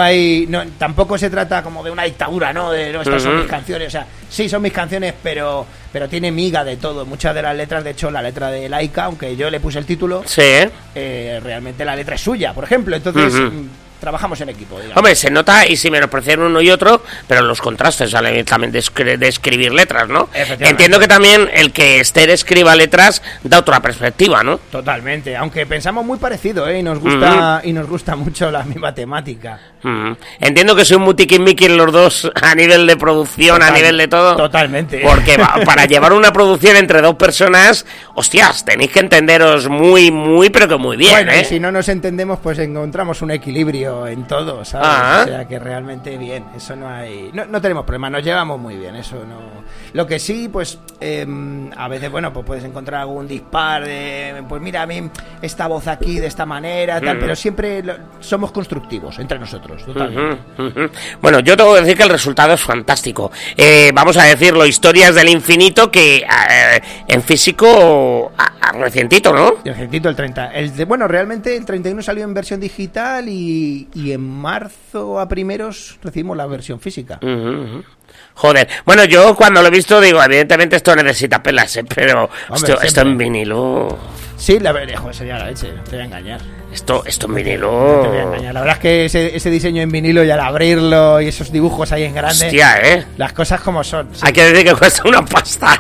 Tampoco se trata como de una dictadura, ¿no? Estas son mis canciones, o sea, sí son mis canciones, pero tiene miga de todo. Muchas de las letras, de hecho, la letra de Laika, aunque yo le puse el título, realmente la letra es suya, por ejemplo. Entonces trabajamos en equipo, digamos. Hombre, se nota, y si menosprecian uno y otro, pero los contrastes salen también de escribir letras, ¿no? Entiendo que también el que Esther escriba letras da otra perspectiva, ¿no? Totalmente, aunque pensamos muy parecido, y nos gusta mucho la misma temática. Entiendo que soy muy tiquismiquis los dos a nivel de producción, a nivel de todo. Totalmente. Porque para llevar una producción entre dos personas, hostias, tenéis que entenderos muy, pero que muy bien. Bueno, y si no nos entendemos, pues encontramos un equilibrio en todo, ¿sabes? O sea, que realmente bien, eso no tenemos problema, nos llevamos muy bien, eso no. Lo que sí, pues a veces, bueno, pues puedes encontrar algún dispar de, pues mira, a mí esta voz aquí de esta manera, tal, pero siempre somos constructivos entre nosotros, totalmente. Bueno, yo tengo que decir que el resultado es fantástico. Vamos a decirlo, Historias del Infinito, que en físico recientito, ¿no? Recientito, el 30. Bueno, realmente el 31 salió en versión digital y en marzo a primeros recibimos la versión física. Joder, bueno, yo cuando lo he visto digo, evidentemente esto necesita pelas, pero hombre, esto en vinilo... Sí, la verdad, joder, sería la leche, no te voy a engañar. Esto en vinilo... No te voy a engañar, la verdad es que ese diseño en vinilo y al abrirlo y esos dibujos ahí en grande... Hostia, las cosas como son. Sí. Hay que decir que cuesta una pasta.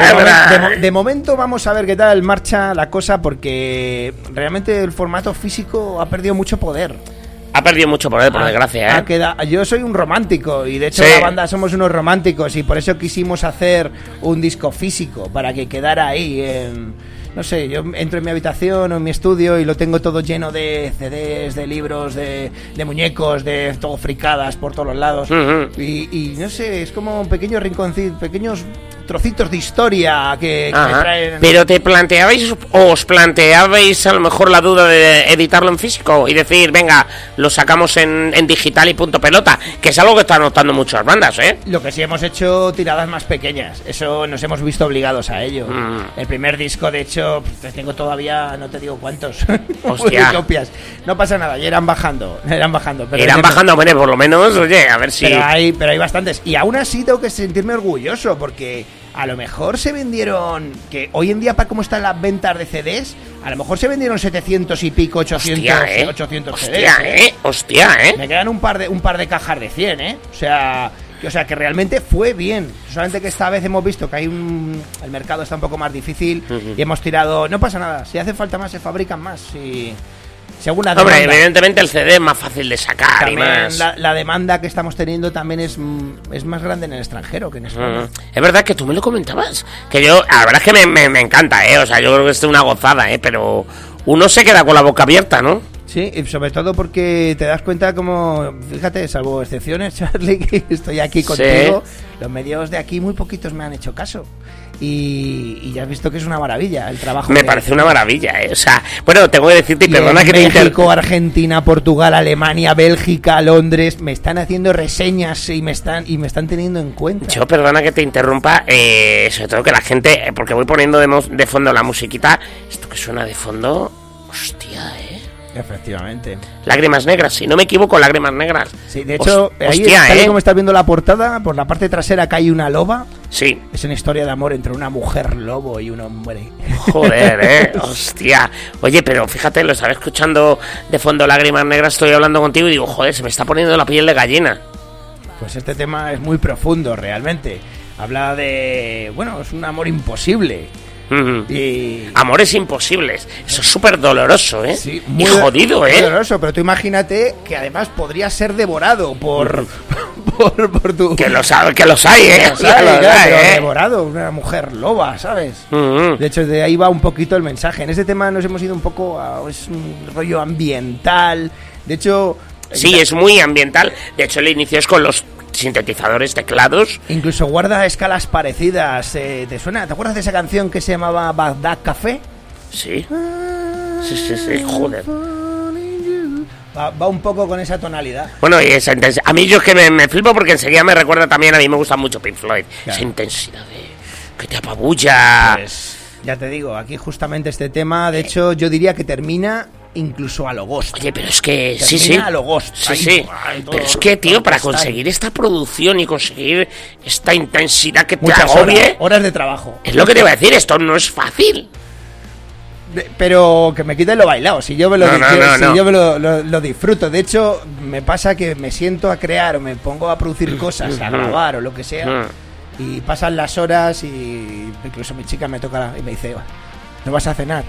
De momento vamos a ver qué tal marcha la cosa, porque realmente el formato físico ha perdido mucho poder. Ha perdido mucho poder, por desgracia, Yo soy un romántico y de hecho la banda somos unos románticos y por eso quisimos hacer un disco físico para que quedara ahí no sé, yo entro en mi habitación o en mi estudio y lo tengo todo lleno de CDs, de libros, de muñecos, de todo fricadas por todos los lados. Y no sé, es como un pequeño rinconcito, pequeños trocitos de historia que me traen. Pero os planteabais a lo mejor la duda de editarlo en físico y decir, venga, lo sacamos en digital y punto pelota, que es algo que están notando muchas bandas, ¿eh? Lo que sí hemos hecho tiradas más pequeñas, eso nos hemos visto obligados a ello. El primer disco, de hecho, tengo todavía, no te digo cuántos. Hostia. Copias. No pasa nada, ya irán bajando. Pero bueno, por lo menos, oye, a ver si... Pero hay bastantes. Y aún así tengo que sentirme orgulloso, porque a lo mejor se vendieron, que hoy en día para cómo están las ventas de CDs, a lo mejor se vendieron 700 y pico, 800 CDs. Hostia. Me quedan un par de cajas de 100, O sea, que realmente fue bien. Solamente que esta vez hemos visto que el mercado está un poco más difícil y hemos tirado... No pasa nada, si hace falta más se fabrican más. Según la demanda. Hombre, evidentemente el CD es más fácil de sacar también y más... La demanda que estamos teniendo también es más grande en el extranjero que en España. Es verdad que tú me lo comentabas. Que yo, la verdad es que me encanta, O sea, yo creo que es una gozada, Pero uno se queda con la boca abierta, ¿no? Sí, y sobre todo porque te das cuenta como, fíjate, salvo excepciones, Charlie, que estoy aquí contigo, los medios de aquí muy poquitos me han hecho caso. Y ya has visto que es una maravilla el trabajo. Me parece una maravilla, O sea, bueno, tengo que decirte, y perdona que te México, Argentina, Portugal, Alemania, Bélgica, Londres, me están haciendo reseñas y me están teniendo en cuenta. Yo, perdona que te interrumpa, sobre todo que la gente, porque voy poniendo de fondo la musiquita, esto que suena de fondo, hostia, Efectivamente. Lágrimas negras, si no me equivoco, lágrimas negras. Sí, de hecho, hostia, tal como estás viendo la portada, por la parte trasera que hay una loba. Sí. Es una historia de amor entre una mujer lobo y un hombre. Joder, hostia. Oye, pero fíjate, lo estaba escuchando de fondo, lágrimas negras, estoy hablando contigo y digo, joder, se me está poniendo la piel de gallina. Pues este tema es muy profundo, realmente. Habla de... Bueno, es un amor imposible. Y... Amores imposibles. Eso es súper doloroso, Sí, muy jodido, muy doloroso, pero tú imagínate que además podría ser devorado por tu... Que los hay, los hay, devorado, una mujer loba, ¿sabes? De hecho, de ahí va un poquito el mensaje. En este tema nos hemos ido un poco a... Es un rollo ambiental. De hecho... Sí, es muy ambiental. De hecho, el inicio es con los sintetizadores, teclados. Incluso guarda escalas parecidas. ¿Te suena? ¿Te acuerdas de esa canción que se llamaba Bagdad Café? Sí. Sí, joder. Va un poco con esa tonalidad. Bueno, y esa intensidad. A mí yo es que me flipo porque enseguida me recuerda también, a mí me gusta mucho Pink Floyd. Claro. Esa intensidad que te apabulla. Pues, ya te digo, aquí justamente este tema, de hecho, yo diría que termina... incluso a lo Ghost. Oye, pero es que... Termina a lo Ghost. Sí. Pero es que, tío, para conseguir esta producción y conseguir esta intensidad que te agobie... Horas de trabajo. Es lo que te iba a decir, esto no es fácil. Pero que me quiten lo bailado. Si yo me lo lo disfruto. De hecho, me pasa que me siento a crear o me pongo a producir cosas, a grabar o lo que sea, y pasan las horas y incluso mi chica me toca y me dice... ¿No vas a cenar?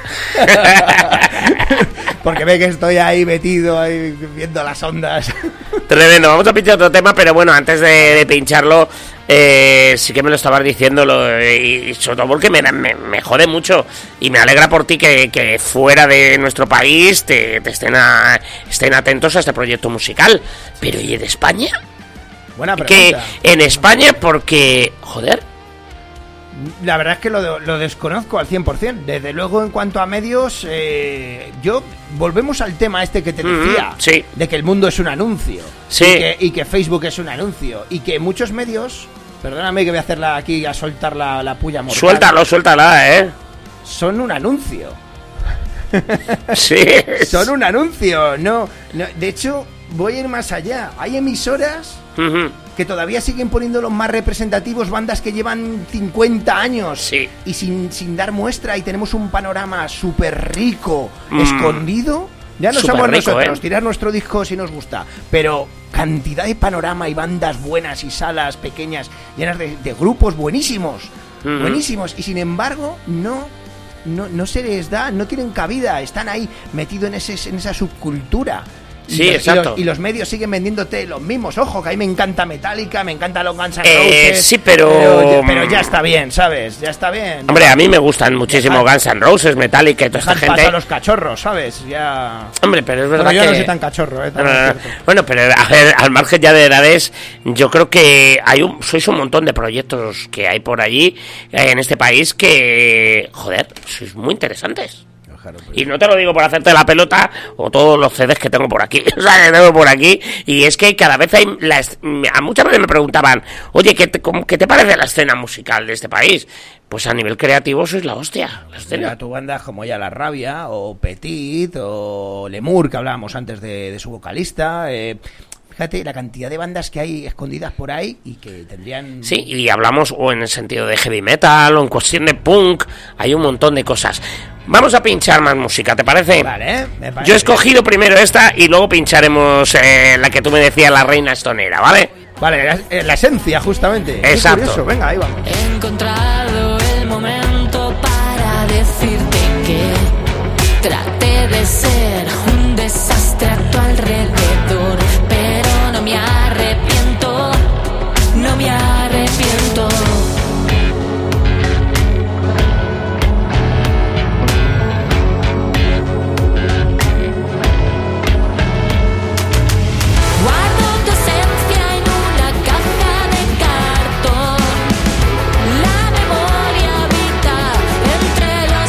Porque ve que estoy ahí metido, ahí viendo las ondas. Tremendo, vamos a pinchar otro tema, pero bueno, antes de pincharlo, sí que me lo estabas diciendo, y sobre todo porque me jode mucho, y me alegra por ti que fuera de nuestro país te estén atentos a este proyecto musical. Pero ¿y en España? Buena pregunta. Que en España, porque, joder... La verdad es que lo desconozco al 100%. Desde luego, en cuanto a medios, volvemos al tema este que te decía, de que el mundo es un anuncio, y que Facebook es un anuncio, y que muchos medios, perdóname que voy a hacerla aquí a soltar la puya mortal. Suéltala, son un anuncio. Sí. Son un anuncio. No, de hecho, voy a ir más allá. Hay emisoras que todavía siguen poniendo los más representativos, bandas que llevan 50 años y sin dar muestra, y tenemos un panorama súper rico, escondido. Ya no somos nosotros, tirar nuestro disco si nos gusta, pero cantidad de panorama y bandas buenas y salas pequeñas llenas de grupos buenísimos, y sin embargo no se les da, no tienen cabida, están ahí metidos en esa subcultura. Sí, exacto. Y los medios siguen vendiéndote los mismos. Ojo, que a mí me encanta Metallica, me encanta los Guns N' Roses. Sí, pero ya está bien, ¿sabes? Ya está bien. Hombre, a mí me gustan muchísimo Guns N' Roses, Metallica y toda esta gente. Pasa a los cachorros, ¿sabes? Ya... Hombre, pero es verdad bueno, yo que... no soy tan cachorro, Bueno, pero a ver, al margen ya de edades, yo creo que sois un montón de proyectos que hay por allí, en este país, que, joder, sois muy interesantes. Y no te lo digo por hacerte la pelota o todos los CDs que tengo por aquí, o sea, que tengo por aquí, y es que cada vez hay a muchas veces me preguntaban, oye, ¿qué te parece la escena musical de este país? Pues a nivel creativo sois la hostia, la escena. Mira, tu bandas como Ya La Rabia, o Petit, o Lemur, que hablábamos antes de su vocalista, fíjate la cantidad de bandas que hay escondidas por ahí y que tendrían... Sí, y hablamos o en el sentido de heavy metal o en cuestión de punk, hay un montón de cosas. Vamos a pinchar más música, ¿te parece? Vale, me parece. Yo he escogido primero esta y luego pincharemos la que tú me decías, La Reina Estonera, ¿vale? Vale, la esencia, justamente. Exacto. Curioso. Venga, ahí vamos. He encontrado el momento para decirte que traté de ser un desastre a tu alrededor, pero no me arrepiento, no me arrepiento. Guardo tu esencia en una caja de cartón. La memoria habita entre los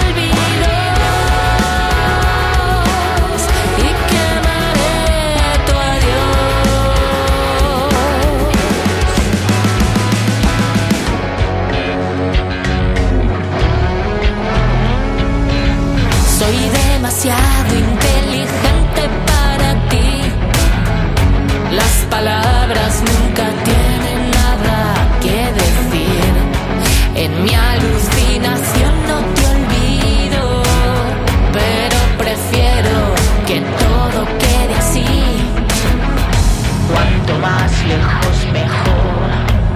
olvidos y quemaré tu adiós. Soy demasiado inteligente para ti. Las palabras nunca tienen nada que decir. En mi alucinación no te olvido, pero prefiero que todo quede así. Cuanto más lejos mejor.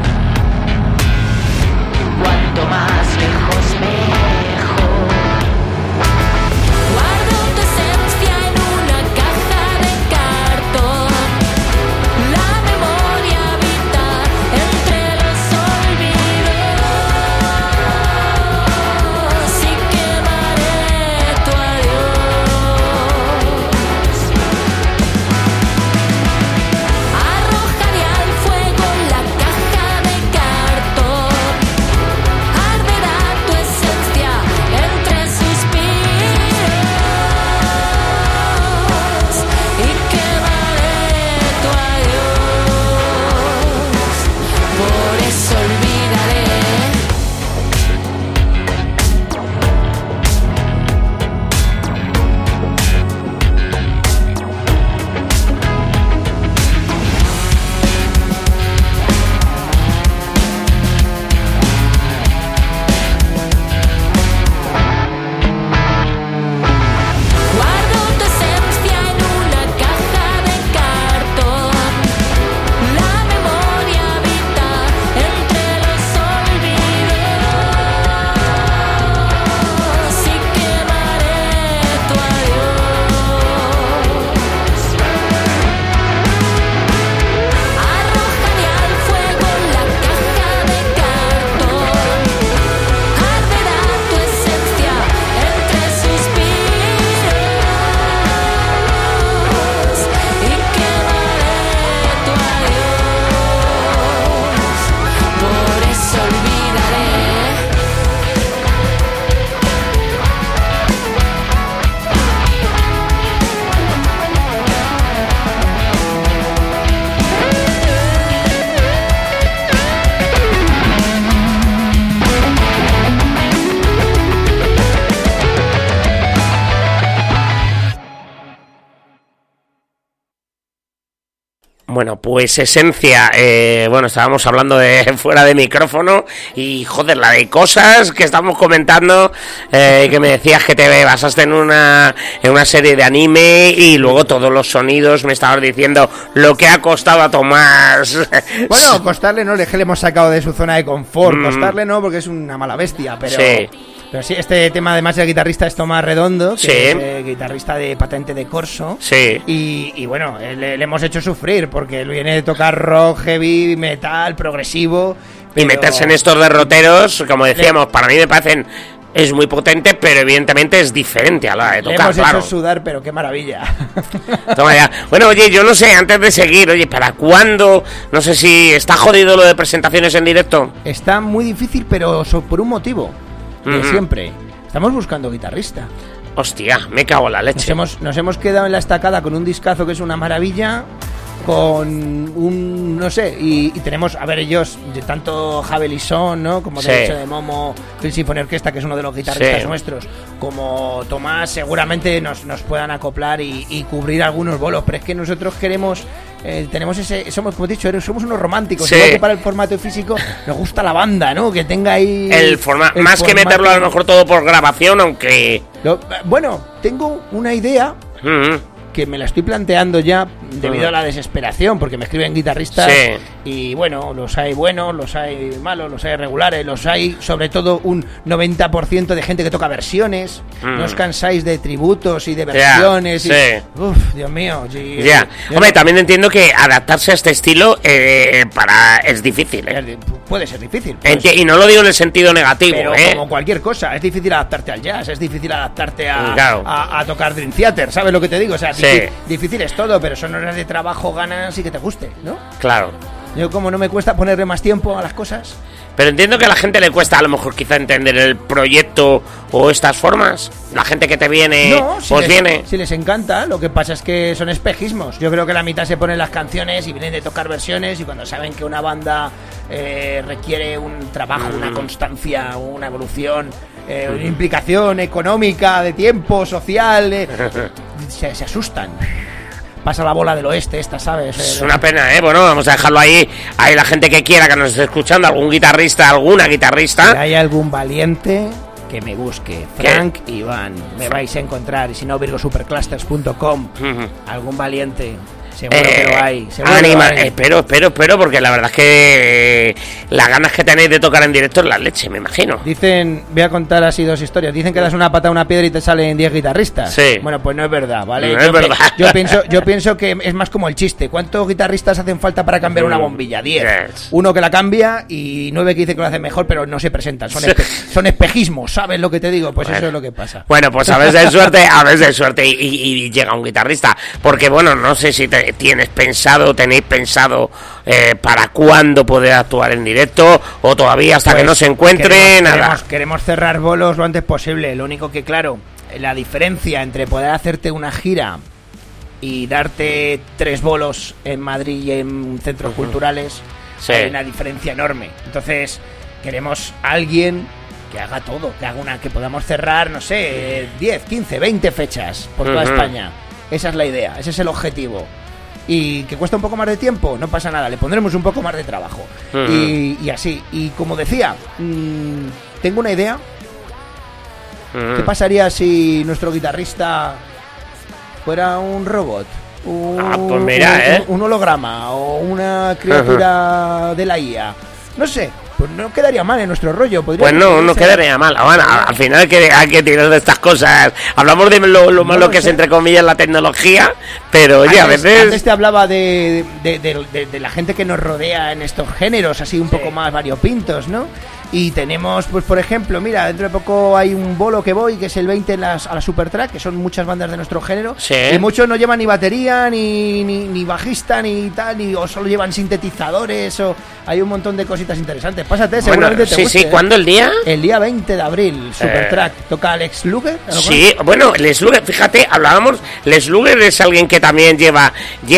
Cuanto más lejos mejor. Guardo tu esencia en una caja de cartón. La memoria habita entre los olvidos y quemaré tu adiós. Arrojaré al fuego la caja de cartón. Arderá tu esencia entre suspiros y quemaré tu adiós. Por eso olvidaré. Guardo tu esencia en una caja de cartón. La memoria habita entre los olvidos y quemaré tu adiós. Arrojaré al fuego la caja de cartón. Arderá tu esencia entre suspiros y quemaré tu adiós. Por eso olvidaré. Bueno, pues Esencia, bueno, estábamos hablando de fuera de micrófono y joder, la de cosas que estamos comentando, que me decías que te basaste en una serie de anime y luego todos los sonidos, me estabas diciendo lo que ha costado a Tomás. Bueno, costarle no, le hemos sacado de su zona de confort, costarle no, porque es una mala bestia, pero... Sí. Pero sí, este tema además el guitarrista es Tomás Redondo, que Sí. es guitarrista de Patente de Corso. Sí. Y bueno, le hemos hecho sufrir porque él viene de tocar rock, heavy, metal, progresivo. Y pero meterse en estos derroteros, como decíamos, para mí me parecen... Es muy potente, pero evidentemente es diferente a la de Le tocar, hemos claro. hecho sudar, pero qué maravilla. Toma ya. Bueno, oye, yo no sé, antes de seguir, oye, ¿para cuándo? No sé si está jodido lo de presentaciones en directo. Está muy difícil, pero por un motivo. De Ujú. siempre. Estamos buscando guitarrista. Hostia, me cago en la leche. Nos hemos quedado en la estacada con un discazo que es una maravilla, con un, no sé, y tenemos, a ver, ellos, de tanto Javel y Son, ¿no? Como Sí. Derecho de Momo, Phil Symphony Orquesta, que es uno de los guitarristas Sí. nuestros, como Tomás, seguramente nos puedan acoplar y cubrir algunos bolos, pero es que nosotros queremos... tenemos somos, como he dicho, somos unos románticos. Sí. Igual que para el formato físico nos gusta la banda, ¿no? Que tenga ahí El el más que formato. meterlo a lo mejor todo por grabación, aunque... Bueno, tengo una idea que me la estoy planteando ya debido a la desesperación, porque me escriben guitarristas Sí. y bueno, los hay buenos, los hay malos, los hay regulares, los hay sobre todo un 90% de gente que toca versiones. No os cansáis de tributos y de versiones. sí. Uf, Dios mío. Ya. Hombre, también entiendo que adaptarse a este estilo es difícil, ¿eh? Puede ser difícil. Y no lo digo en el sentido negativo, Pero ¿eh? como cualquier cosa, es difícil adaptarte al jazz, es difícil adaptarte Claro. a tocar Dream Theater, ¿sabes lo que te digo? O sea, Sí. difícil es todo, pero son horas de trabajo, ganas y que te guste, ¿no? Claro. Yo como no me cuesta ponerle más tiempo a las cosas. Pero entiendo que a la gente le cuesta a lo mejor quizá entender el proyecto o estas formas. La gente que te viene, Si viene. si les encanta, lo que pasa es que son espejismos. Yo creo que la mitad se ponen las canciones y vienen de tocar versiones, y cuando saben que una banda requiere un trabajo, una constancia, una evolución, una implicación económica, de tiempo, social, se asustan. Pasa la bola del oeste esta, ¿sabes? Es una pena, ¿eh? Bueno, vamos a dejarlo ahí. Ahí la gente que quiera que nos esté escuchando, algún guitarrista, alguna Si guitarrista. hay algún valiente, que me busque. Frank Iván, me vais a encontrar. Y si no, virgosuperclusters.com. Algún valiente. Seguro que lo hay. Seguro que Anima, lo hay. espero, porque la verdad es que las ganas que tenéis de tocar en directo es la leche, me imagino. Dicen, voy a contar así dos historias. Dicen que das una pata a una piedra y te salen 10 guitarristas. Sí. Bueno, pues no es verdad, ¿vale? No es verdad. Yo pienso que es más como el chiste. ¿Cuántos guitarristas hacen falta para cambiar una bombilla? 10. Yes. Uno que la cambia y 9 que dice que lo hace mejor, pero no se presentan. Son espejismos, ¿sabes lo que te digo? Pues eso es lo que pasa. Bueno, pues a veces de suerte y llega un guitarrista. Porque bueno, no sé si tenéis pensado para cuándo poder actuar en directo, o todavía hasta que no se encuentre nada. Queremos cerrar bolos lo antes posible. Lo único que, claro, la diferencia entre poder hacerte una gira y darte 3 bolos en Madrid y en centros culturales, Sí. hay una diferencia enorme. Entonces, queremos a alguien que haga todo, que podamos cerrar, no sé, 10, 15, 20 fechas por toda España. Esa es la idea, ese es el objetivo. Y que cuesta un poco más de tiempo, no pasa nada, le pondremos un poco más de trabajo. Y así, y como decía, tengo una idea. ¿Qué pasaría si nuestro guitarrista fuera un robot? Pues mira, un holograma o una criatura de la IA. No sé, pues no quedaría mal en nuestro rollo. Pues no quedaría mal. Bueno, al final hay que tirar de estas cosas. Hablamos de lo malo que es, entre comillas, la tecnología, pero oye, a veces... Antes te hablaba de la gente que nos rodea en estos géneros, así un poco más variopintos, ¿no? Y tenemos, pues por ejemplo, mira, dentro de poco hay un bolo que voy, que es el 20 a la Supertrack, que son muchas bandas de nuestro género. Sí. Y muchos no llevan ni batería, ni bajista, ni tal, o solo llevan sintetizadores, o hay un montón de cositas interesantes. Pásate, seguramente te guste. Sí, ¿cuándo el día? El día 20 de abril, Supertrack. ¿Toca Alex Luger? Sí, bueno, Les Luger, fíjate, hablábamos, Les Luger es alguien que también va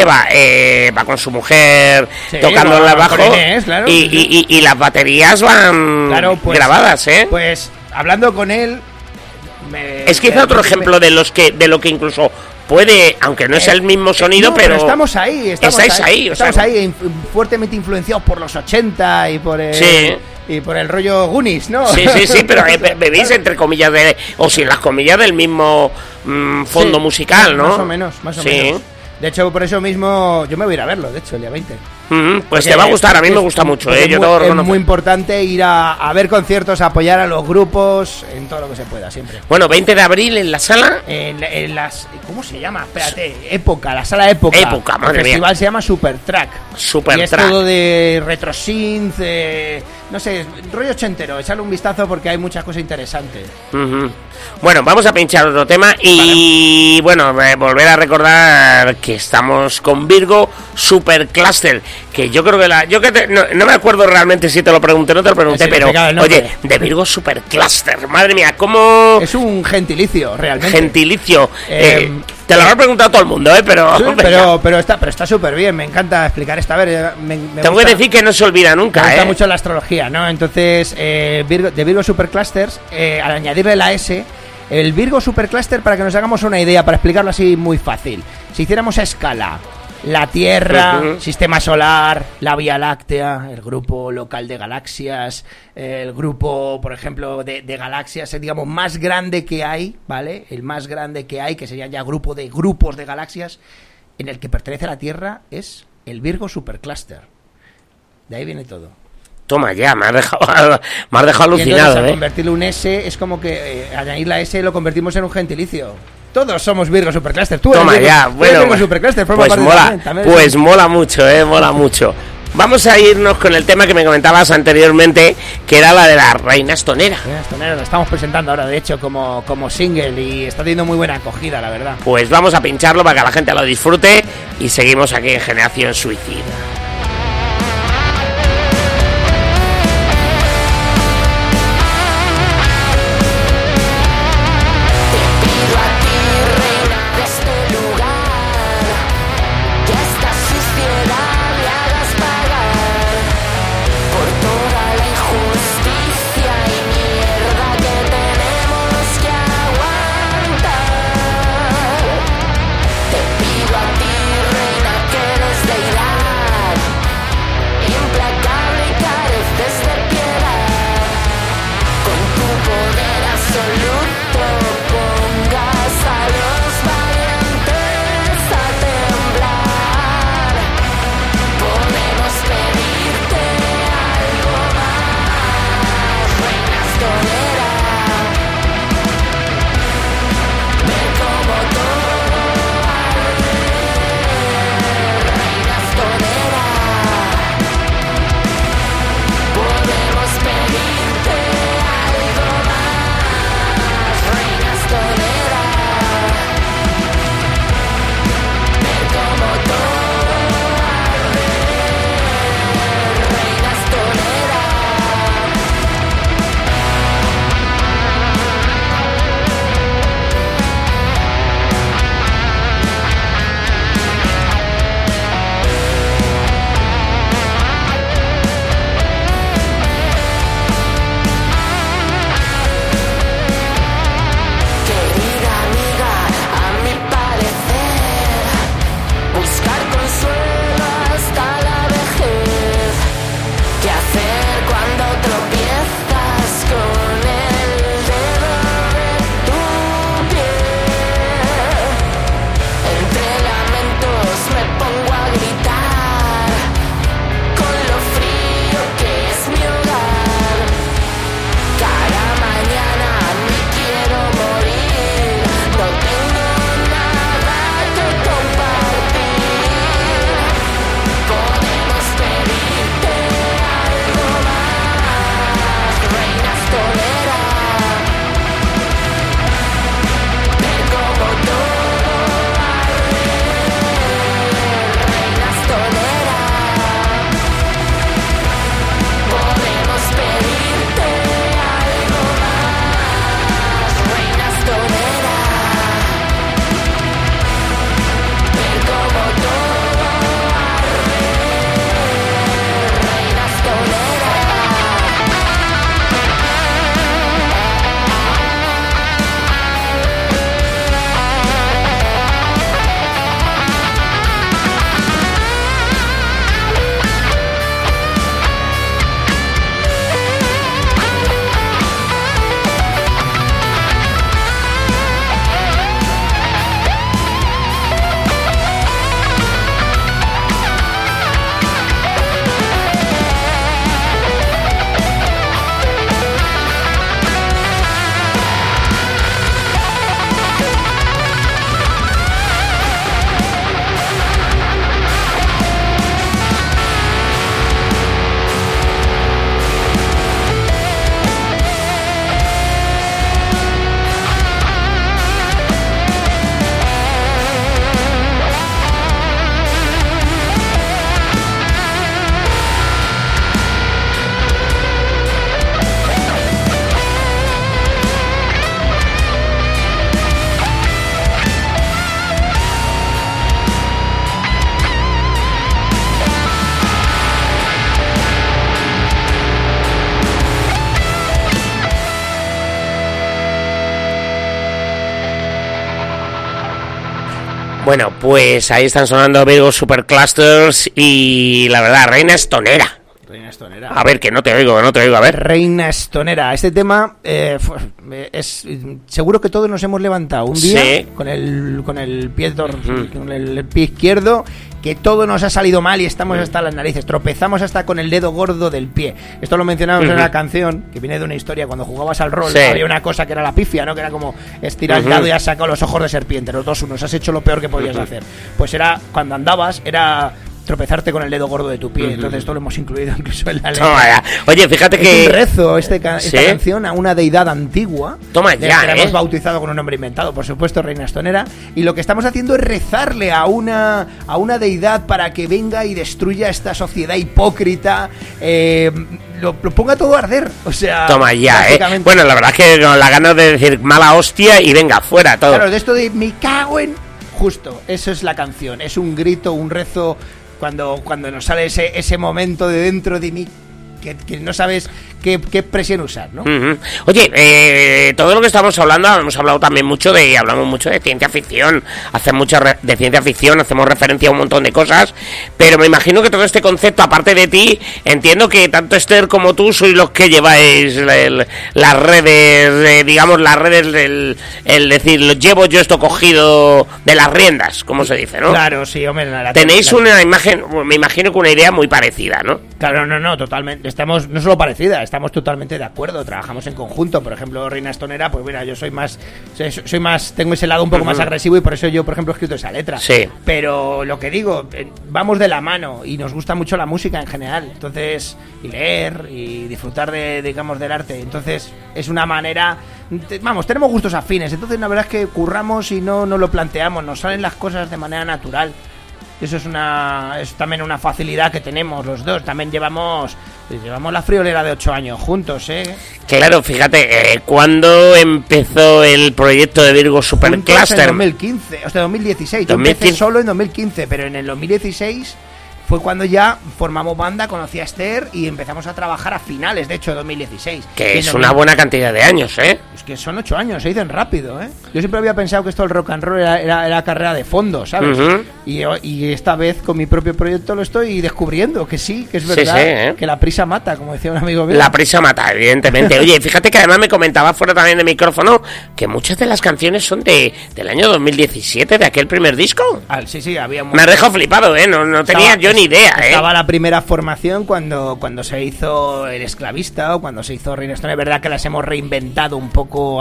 con su mujer, Sí, tocando va el bajo, con Inés, claro. y las baterías van grabadas, ¿eh? Pues hablando con él, es quizá otro ejemplo de lo que incluso puede, aunque no es el mismo sonido, no, pero estamos ahí, estáis ahí, o sea, estamos ahí, fuertemente influenciados por los 80 y por el, Sí. y por el rollo Goonies, ¿no? Sí, pero bebéis entre comillas o sin las comillas del mismo fondo Sí, musical, ¿no? Más o menos. Sí. De hecho, por eso mismo yo me voy a ir a verlo, de hecho, el día 20. Pues te va a gustar, a mí me gusta mucho, yo tengo que es reconocer. muy importante ir a ver conciertos, a apoyar a los grupos, en todo lo que se pueda, siempre. Bueno, 20 de abril en la sala. En las... ¿Cómo se llama? Espérate, Época, la sala Época. Época, madre El festival mía. se llama Supertrack. Y es todo de retrosynth, no sé, rollo ochentero. Echarle un vistazo porque hay muchas cosas interesantes. Bueno, vamos a pinchar otro tema y bueno, volver a recordar que estamos con Virgo Supercluster, que yo creo que no me acuerdo realmente si te lo pregunté o no te lo pregunté, pero oye, de Virgo Supercluster, madre mía, ¿cómo? Es un gentilicio, realmente. Gentilicio. Te lo habrá preguntado todo el mundo, pero... Sí, pero está súper bien, me encanta explicar esta. A ver, tengo que decir que no se olvida nunca, me gusta mucho la astrología, ¿no? Entonces, de Virgo Superclusters, al añadirle la S, el Virgo Supercluster, para que nos hagamos una idea, para explicarlo así muy fácil, si hiciéramos a escala la Tierra, Sistema Solar, la Vía Láctea, el grupo local de galaxias, el grupo, por ejemplo, de galaxias, digamos, más grande que hay, ¿vale? El más grande que hay, que sería ya grupos de galaxias, en el que pertenece a la Tierra, es el Virgo Supercluster. De ahí viene todo. Toma ya, me has dejado alucinado, y entonces, al convertirle un S, es como que añadir la S lo convertimos en un gentilicio. Todos somos Virgo Supercluster. Tú eres Virgo Supercluster, pues mola mucho, mola mucho. Vamos a irnos con el tema que me comentabas anteriormente, que era la de la Reina Estonera. Reina Estonera, lo estamos presentando ahora, de hecho, como single, y está teniendo muy buena acogida, la verdad. Pues vamos a pincharlo para que la gente lo disfrute y seguimos aquí en Generación Suicida. Te pido a ti, reina, que eres deidad. Bueno, pues ahí están sonando Virgo Superclusters y la verdad, Reina Estonera. Reina Estonera. A ver, que no te oigo, a ver. Reina Estonera. Este tema es seguro que todos nos hemos levantado un día Sí. con el pie con el pie izquierdo, que todo nos ha salido mal y estamos hasta las narices. Tropezamos hasta con el dedo gordo del pie. Esto lo mencionamos en una canción que viene de una historia. Cuando jugabas al rol, Sí. había una cosa que era la pifia, ¿no? Que era como estirar el dado y has sacado los ojos de serpiente. Los 2-1, has hecho lo peor que podías hacer. Pues era, cuando andabas, era tropezarte con el dedo gordo de tu pie. Entonces esto lo hemos incluido incluso en la letra. Toma ya. Oye, fíjate que... Es un rezo esta ¿Sí? canción a una deidad antigua. Toma de ya, que la hemos bautizado con un nombre inventado, por supuesto, Reina Estonera. Y lo que estamos haciendo es rezarle a una deidad para que venga y destruya esta sociedad hipócrita. Lo ponga todo a arder. O sea, Toma ya, básicamente. Bueno, la verdad es que con la ganas de decir mala hostia y venga, fuera todo. Claro, de esto de me cago en... Justo, eso es la canción. Es un grito, un rezo... Cuando nos sale ese momento de dentro de mí que no sabes qué expresión usar, ¿no? Oye, todo lo que estamos hablando, hablamos mucho de ciencia ficción, de ciencia ficción, hacemos referencia a un montón de cosas, pero me imagino que todo este concepto, aparte de ti, entiendo que tanto Esther como tú sois los que lleváis las redes, el decir, llevo yo esto cogido de las riendas, como se dice, ¿no? Claro, sí, hombre. Tenéis una imagen, me imagino que una idea muy parecida, ¿no? Claro, no, totalmente. Estamos, no solo parecida, estamos totalmente de acuerdo, trabajamos en conjunto. Por ejemplo, Reina Estonera, pues mira, yo soy más, tengo ese lado un poco más agresivo y por eso yo, por ejemplo, he escrito esa letra. Sí. Pero lo que digo, vamos de la mano y nos gusta mucho la música en general. Entonces, y leer y disfrutar del arte. Entonces, es una manera, tenemos gustos afines. Entonces, la verdad es que curramos y no lo planteamos, nos salen las cosas de manera natural. Eso es también una facilidad que tenemos los dos. También llevamos la friolera de 8 años juntos, ¿eh? Claro, fíjate, ¿cuándo empezó el proyecto de Virgo Supercluster? En 2015, o sea, 2016. Yo empecé solo en 2015, pero en el 2016 fue cuando ya formamos banda, conocí a Esther y empezamos a trabajar a finales, de hecho, de 2016. Que es una buena cantidad de años, ¿eh? Es que son 8 años, se dicen rápido, ¿eh? Yo siempre había pensado que esto del rock and roll era carrera de fondo, ¿sabes? Y esta vez con mi propio proyecto lo estoy descubriendo, que sí, que es verdad, que la prisa mata, como decía un amigo mío. La prisa mata, evidentemente. Oye, fíjate que además me comentaba fuera también de micrófono que muchas de las canciones son del año 2017, de aquel primer disco. Sí, había... Me has dejado flipado, ¿eh? No tenía yo ni idea, ¿eh? Estaba la primera formación cuando se hizo El Esclavista o cuando se hizo Reina Estonera. Es verdad que las hemos reinventado un poco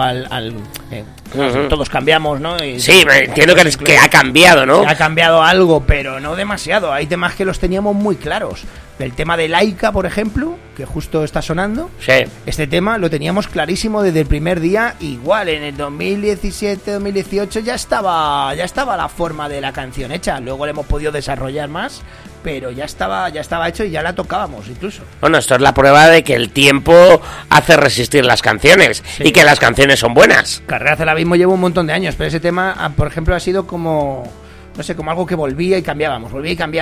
todos cambiamos, ¿no? Sí, entiendo que ha cambiado, ¿no? Ha cambiado algo, pero no demasiado. Hay temas que los teníamos muy claros. El tema de Laika, por ejemplo, que justo está sonando. Sí. Este tema lo teníamos clarísimo desde el primer día. Igual en el 2017, 2018 ya estaba la forma de la canción hecha. Luego le hemos podido desarrollar más, pero ya estaba hecho y ya la tocábamos incluso. Bueno, esto es la prueba de que el tiempo hace resistir las canciones y que las canciones son buenas. Carrera hacia el abismo lleva un montón de años, pero ese tema, por ejemplo, ha sido como... No sé, como algo que volvía y cambiábamos.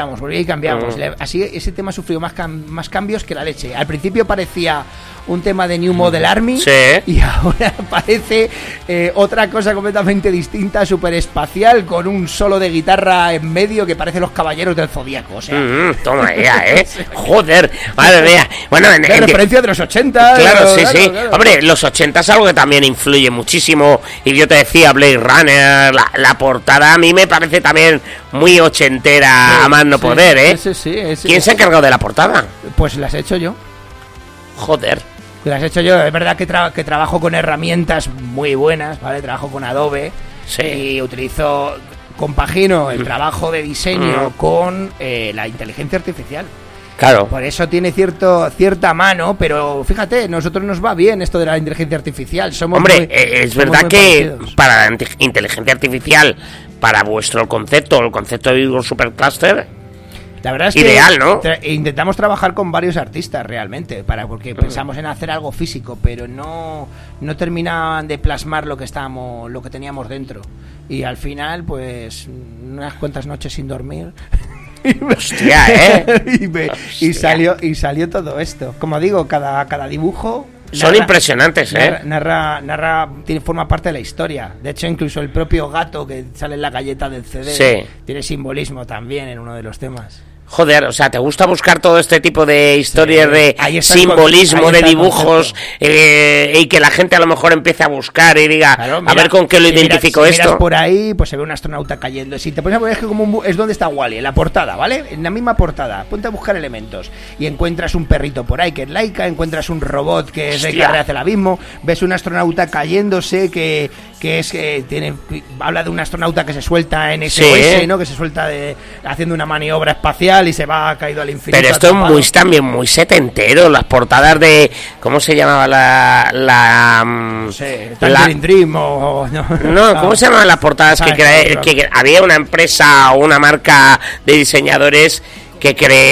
Así ese tema sufrió más cambios que la leche. Al principio parecía un tema de New Model Army, sí, y ahora parece otra cosa completamente distinta, súper espacial, con un solo de guitarra en medio que parece los Caballeros del Zodíaco. O sea. Toma ya, Joder, madre mía. Bueno, de referencia de los 80. Claro, sí. Claro. Hombre, los 80 es algo que también influye muchísimo. Y yo te decía, Blade Runner, la portada a mí me parece también muy ochentera, a más no poder, ¿eh? ¿Quién se ha encargado de la portada? Pues las he hecho yo. Joder. Las he hecho yo. Es verdad que trabajo con herramientas muy buenas, ¿vale? Trabajo con Adobe. Sí. Y compagino el trabajo de diseño con la inteligencia artificial. Claro. Por eso tiene cierta mano, pero fíjate, nosotros nos va bien esto de la inteligencia artificial. Es verdad que para la inteligencia artificial, para vuestro concepto, el concepto de Virgo Supercluster, la verdad es ideal, que ¿no? Intentamos trabajar con varios artistas realmente, porque pensamos en hacer algo físico, pero no terminaban de plasmar lo que teníamos dentro. Y al final, pues, unas cuantas noches sin dormir. Hostia, y salió todo esto. Como digo, cada dibujo Son impresionantes, forma parte de la historia. De hecho, incluso el propio gato que sale en la galleta del CD tiene simbolismo también en uno de los temas. Joder, o sea, ¿te gusta buscar todo este tipo de historias de simbolismo, de dibujos, y que la gente a lo mejor empiece a buscar y diga, claro, mira, a ver con qué lo identifico si esto? Miras por ahí, pues se ve un astronauta cayendo. Si te pones a ver, es que como es donde está Wall-E, en la portada, ¿vale? En la misma portada, ponte a buscar elementos y encuentras un perrito por ahí que es Laika, encuentras un robot que es de Carrera hacia el Abismo, ves un astronauta cayéndose habla de un astronauta que se suelta en SOS, ¿no? Que se suelta haciendo una maniobra espacial y se va caído al infinito. Pero esto es también muy setentero, las portadas de... ¿Cómo se llamaba no sé, Tangerine Dream o... No, ¿cómo se llamaban las portadas que había una empresa o una marca de diseñadores que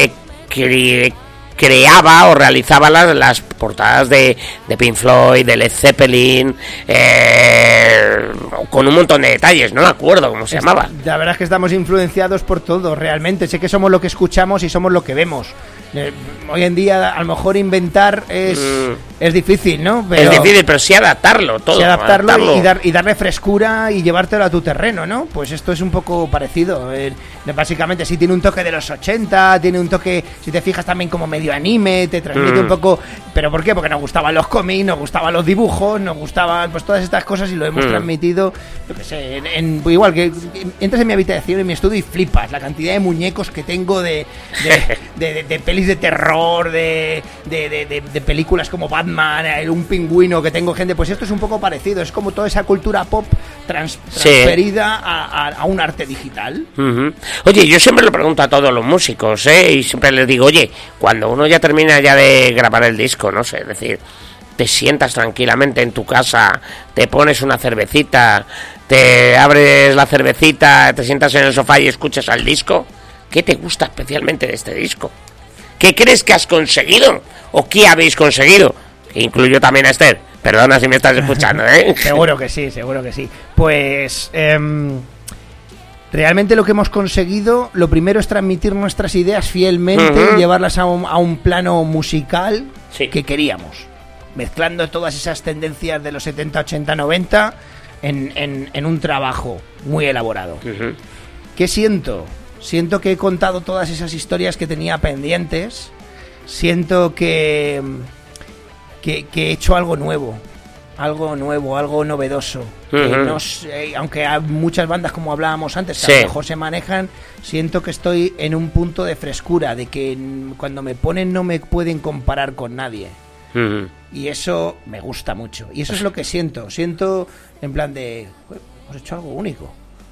creaba o realizaba las portadas de Pink Floyd, de Led Zeppelin, con un montón de detalles, no me acuerdo cómo se llamaba. La verdad es que estamos influenciados por todo, realmente. Sé que somos lo que escuchamos y somos lo que vemos. Hoy en día a lo mejor inventar es difícil, ¿no? Es difícil, pero sí adaptarlo todo. Sí adaptarlo. Y darle frescura y llevártelo a tu terreno, ¿no? Pues esto es un poco parecido. Básicamente sí tiene un toque de los 80, tiene un toque, si te fijas, también como medio anime, te transmite un poco... ¿Pero por qué? Porque nos gustaban los cómics, nos gustaban los dibujos, nos gustaban pues todas estas cosas y lo hemos transmitido, yo qué sé, igual que entras en mi habitación, en mi estudio y flipas la cantidad de muñecos que tengo de pelis de terror, de películas como Batman, un pingüino que tengo gente, pues esto es un poco parecido, es como toda esa cultura pop transferida a un arte digital. Oye, yo siempre lo pregunto a todos los músicos, y siempre les digo, oye, cuando uno ya termina ya de grabar el disco, no sé, es decir, te sientas tranquilamente en tu casa, te pones una cervecita, te abres la cervecita, te sientas en el sofá y escuchas al disco, ¿qué te gusta especialmente de este disco? ¿Qué crees que has conseguido? ¿O qué habéis conseguido? Que incluyo también a Esther. Perdona si me estás escuchando, ¿eh? Seguro que sí. Pues realmente lo que hemos conseguido, lo primero es transmitir nuestras ideas fielmente, llevarlas a un plano musical que queríamos, mezclando todas esas tendencias de los 70, 80, 90 en un trabajo muy elaborado. ¿Qué siento? Siento que he contado todas esas historias que tenía pendientes. Siento que he hecho algo nuevo, algo novedoso. Que no sé, aunque hay muchas bandas, como hablábamos antes, que a lo mejor se manejan, siento que estoy en un punto de frescura, de que cuando me ponen no me pueden comparar con nadie. Y eso me gusta mucho. Y eso es lo que siento. Siento en plan de... hemos hecho algo único.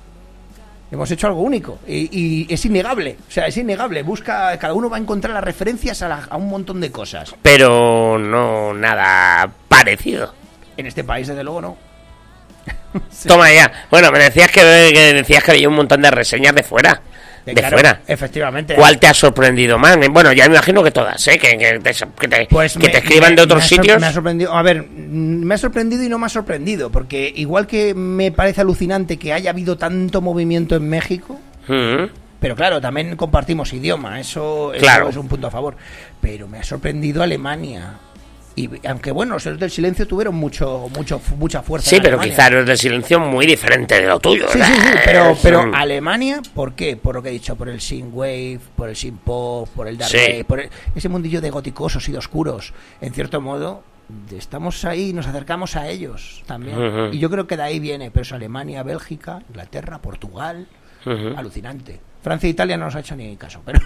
Y es innegable, o sea, es innegable. Cada uno va a encontrar las referencias a un montón de cosas. Pero no nada parecido. En este país, desde luego, no. Sí. Toma ya. Bueno, me decías que había un montón de reseñas de fuera. Claro, fuera. Efectivamente. ¿Cuál te ha sorprendido más? Bueno, ya me imagino que todas, que te escriban de otros sitios. Me ha sorprendido. A ver, me ha sorprendido y no me ha sorprendido, porque igual que me parece alucinante que haya habido tanto movimiento en México, pero claro, también compartimos idioma, eso es un punto a favor. Pero me ha sorprendido Alemania. Y aunque bueno, los Héroes del Silencio tuvieron mucha fuerza. Sí, pero quizás Héroes del Silencio muy diferente de lo tuyo. Sí, pero Alemania, ¿por qué? Por lo que he dicho, por el synthwave, por el synthpop, por el dark wave, por ese mundillo de góticosos y de oscuros. En cierto modo, estamos ahí, nos acercamos a ellos también. Y yo creo que de ahí viene, pero es Alemania, Bélgica, Inglaterra, Portugal, alucinante. Francia e Italia no nos ha hecho ni caso, pero...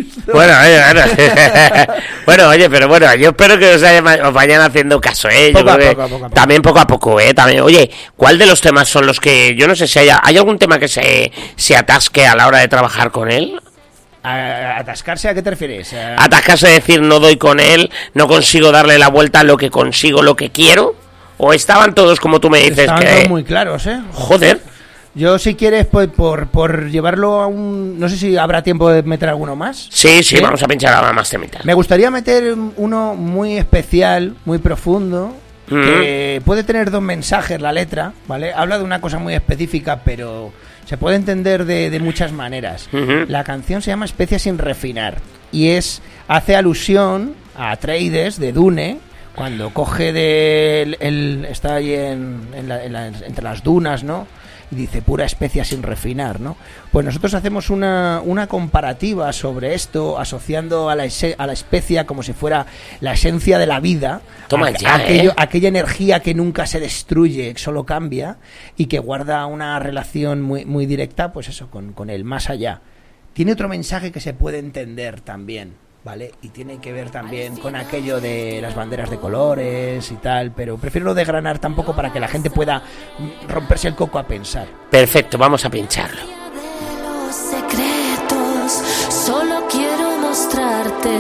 Bueno, yo espero que os vayan haciendo caso, poco a poco. También poco a poco, también. Oye, ¿cuál de los temas son los que... Yo no sé si hay algún tema que se atasque a la hora de trabajar con él? ¿Atascarse a qué te refieres? Atascarse, es decir, no doy con él, no consigo darle la vuelta a lo que consigo, lo que quiero, o estaban todos como tú me dices. Estaban todos muy claros, Joder. Yo, si quieres, pues por llevarlo a un... No sé si habrá tiempo de meter alguno más. Sí, vamos a pinchar ahora más temitas. Me gustaría meter uno muy especial, muy profundo, que puede tener dos mensajes la letra, ¿vale? Habla de una cosa muy específica, pero se puede entender de muchas maneras. La canción se llama Especias sin refinar y hace alusión a Atreides de Dune, Cuando coge está ahí entre las dunas, ¿no? Y dice pura especia sin refinar, ¿no? Pues nosotros hacemos una comparativa sobre esto, asociando a la especia como si fuera la esencia de la vida. Toma aquella energía que nunca se destruye, solo cambia, y que guarda una relación muy, muy directa, pues eso, con el más allá. Tiene otro mensaje que se puede entender también, ¿vale? Y tiene que ver también con aquello de las banderas de colores y tal, pero prefiero no desgranar tampoco para que la gente pueda romperse el coco a pensar. Perfecto, vamos a pincharlo. De los secretos, solo quiero mostrarte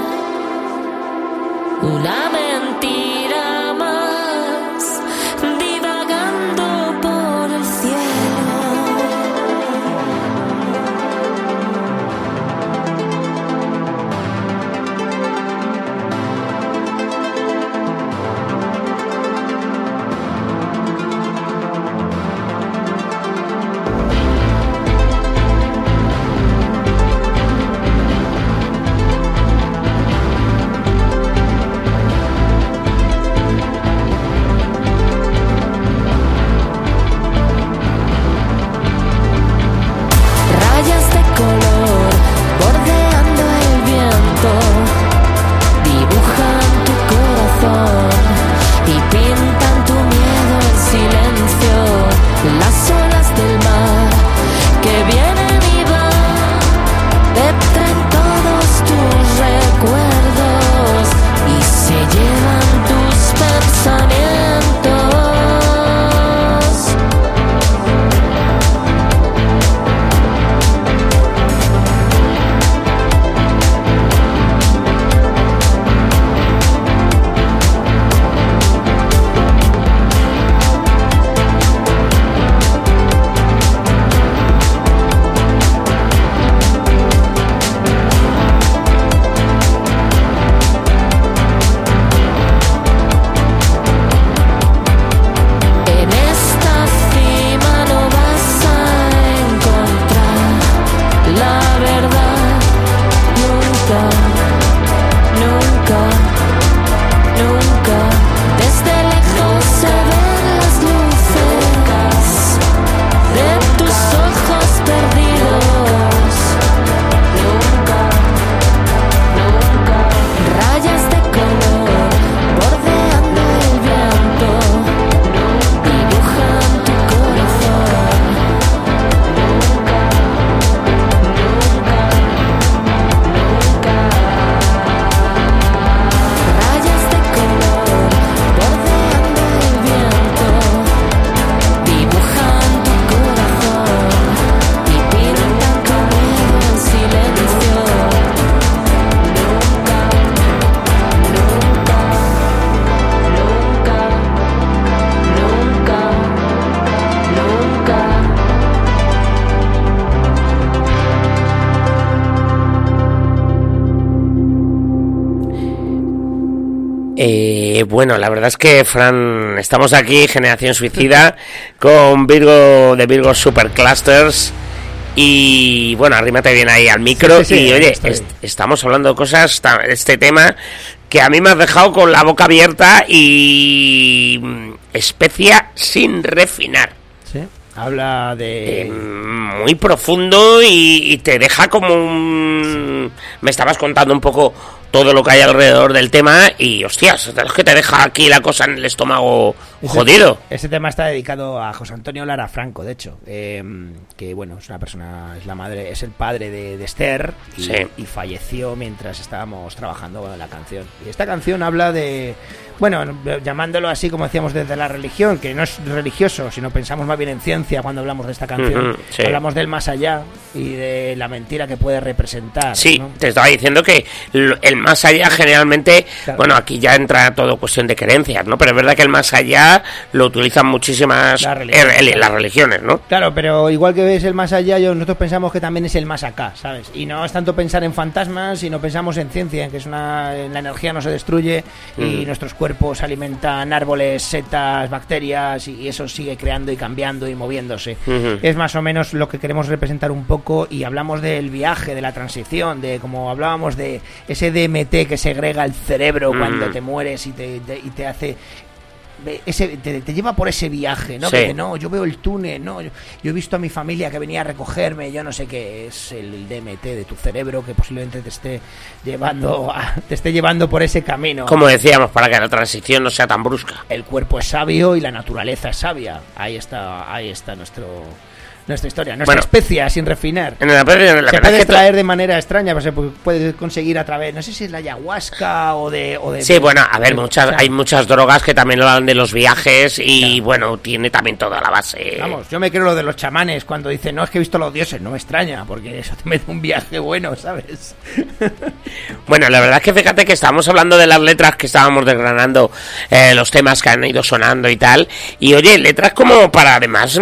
una mentira más, divagando por el cielo. Rayas de color bordeando el viento dibujan tu corazón y pintan tu miedo en silencio. Las olas del mar que vienen y van te traen todos tus recuerdos y se llevan tus pensamientos. En esta cima no vas a encontrar la verdad nunca, nunca, nunca. Desde lejos se ven las luces de tus ojos perdidos. Nunca, nunca. Rayas de color bordeando el viento dibujan tu corazón. Rayas de color bordeando el viento dibujan tu corazón y pintan tu miedo en silencio. Nunca, nunca, nunca. Bueno, la verdad es que, Fran, estamos aquí, Generación Suicida, con Virgo Superclusters. Y bueno, arrímate bien ahí al micro. Sí, y oye, estoy. estamos hablando de cosas, este tema que a mí me has dejado con la boca abierta y especia sin refinar. ¿Sí? Habla de... Muy profundo y te deja como un... Me estabas contando un poco todo lo que hay alrededor del tema y, hostias, es que te deja aquí la cosa en el estómago jodido. Ese tema está dedicado a José Antonio Lara Franco, de hecho, que bueno, es una persona, es el padre de Esther y, Sí. y falleció mientras estábamos trabajando en la canción. Y esta canción habla de, bueno, llamándolo así como decíamos desde la religión, que no es religioso, sino pensamos más bien en ciencia cuando hablamos de esta canción. Sí. Hablamos del más allá y de la mentira que puede representar. Sí, ¿no? te estaba diciendo que el más allá generalmente, Claro. bueno, aquí ya entra todo cuestión de creencias, ¿no? Pero es verdad que el más allá lo utilizan muchísimas La religión. las religiones, ¿no? Claro, pero igual que ves el más allá, nosotros pensamos que también es el más acá, ¿sabes? Y no es tanto pensar en fantasmas, sino pensamos en ciencia, en que la energía no se destruye y nuestros cuerpos alimentan árboles, setas, bacterias y eso sigue creando y cambiando y moviéndose. Es más o menos lo que queremos representar un poco y hablamos del viaje, de la transición, de como hablábamos de ese de DMT que segrega el cerebro cuando te mueres y te hace... te lleva por ese viaje, ¿no? Sí. Que no, yo veo el túnel, no, yo he visto a mi familia que venía a recogerme, yo no sé qué es el DMT de tu cerebro que posiblemente te esté llevando por ese camino. Como decíamos, para que la transición no sea tan brusca. El cuerpo es sabio y la naturaleza es sabia. Ahí está nuestra historia, nuestra especia sin refinar. Se puede puede extraer de manera extraña, pues se puede conseguir a través, no sé si es la ayahuasca o de sí, bueno, a ver, hay muchas drogas que también hablan de los viajes y bueno, tiene también toda la base. Vamos, yo me creo lo de los chamanes cuando dicen, no, es que he visto a los dioses, no me extraña, porque eso te mete un viaje bueno, ¿sabes? Bueno, la verdad es que fíjate que estábamos hablando de las letras que estábamos desgranando, los temas que han ido sonando y tal, y oye, letras como para además...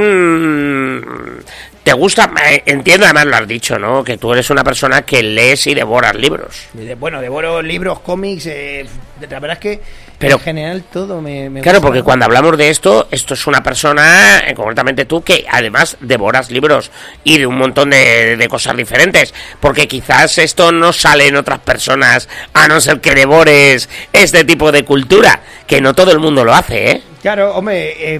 ¿Te gusta? Entiendo, además lo has dicho, ¿no? Que tú eres una persona que lees y devoras libros. Bueno, devoro libros, cómics, la verdad es que pero, en general todo me claro, gusta. porque cuando hablamos de esto es una persona, concretamente tú, que además devoras libros y de un montón de cosas diferentes, porque quizás esto no sale en otras personas, a no ser que devores este tipo de cultura, que no todo el mundo lo hace, ¿eh? Claro, hombre,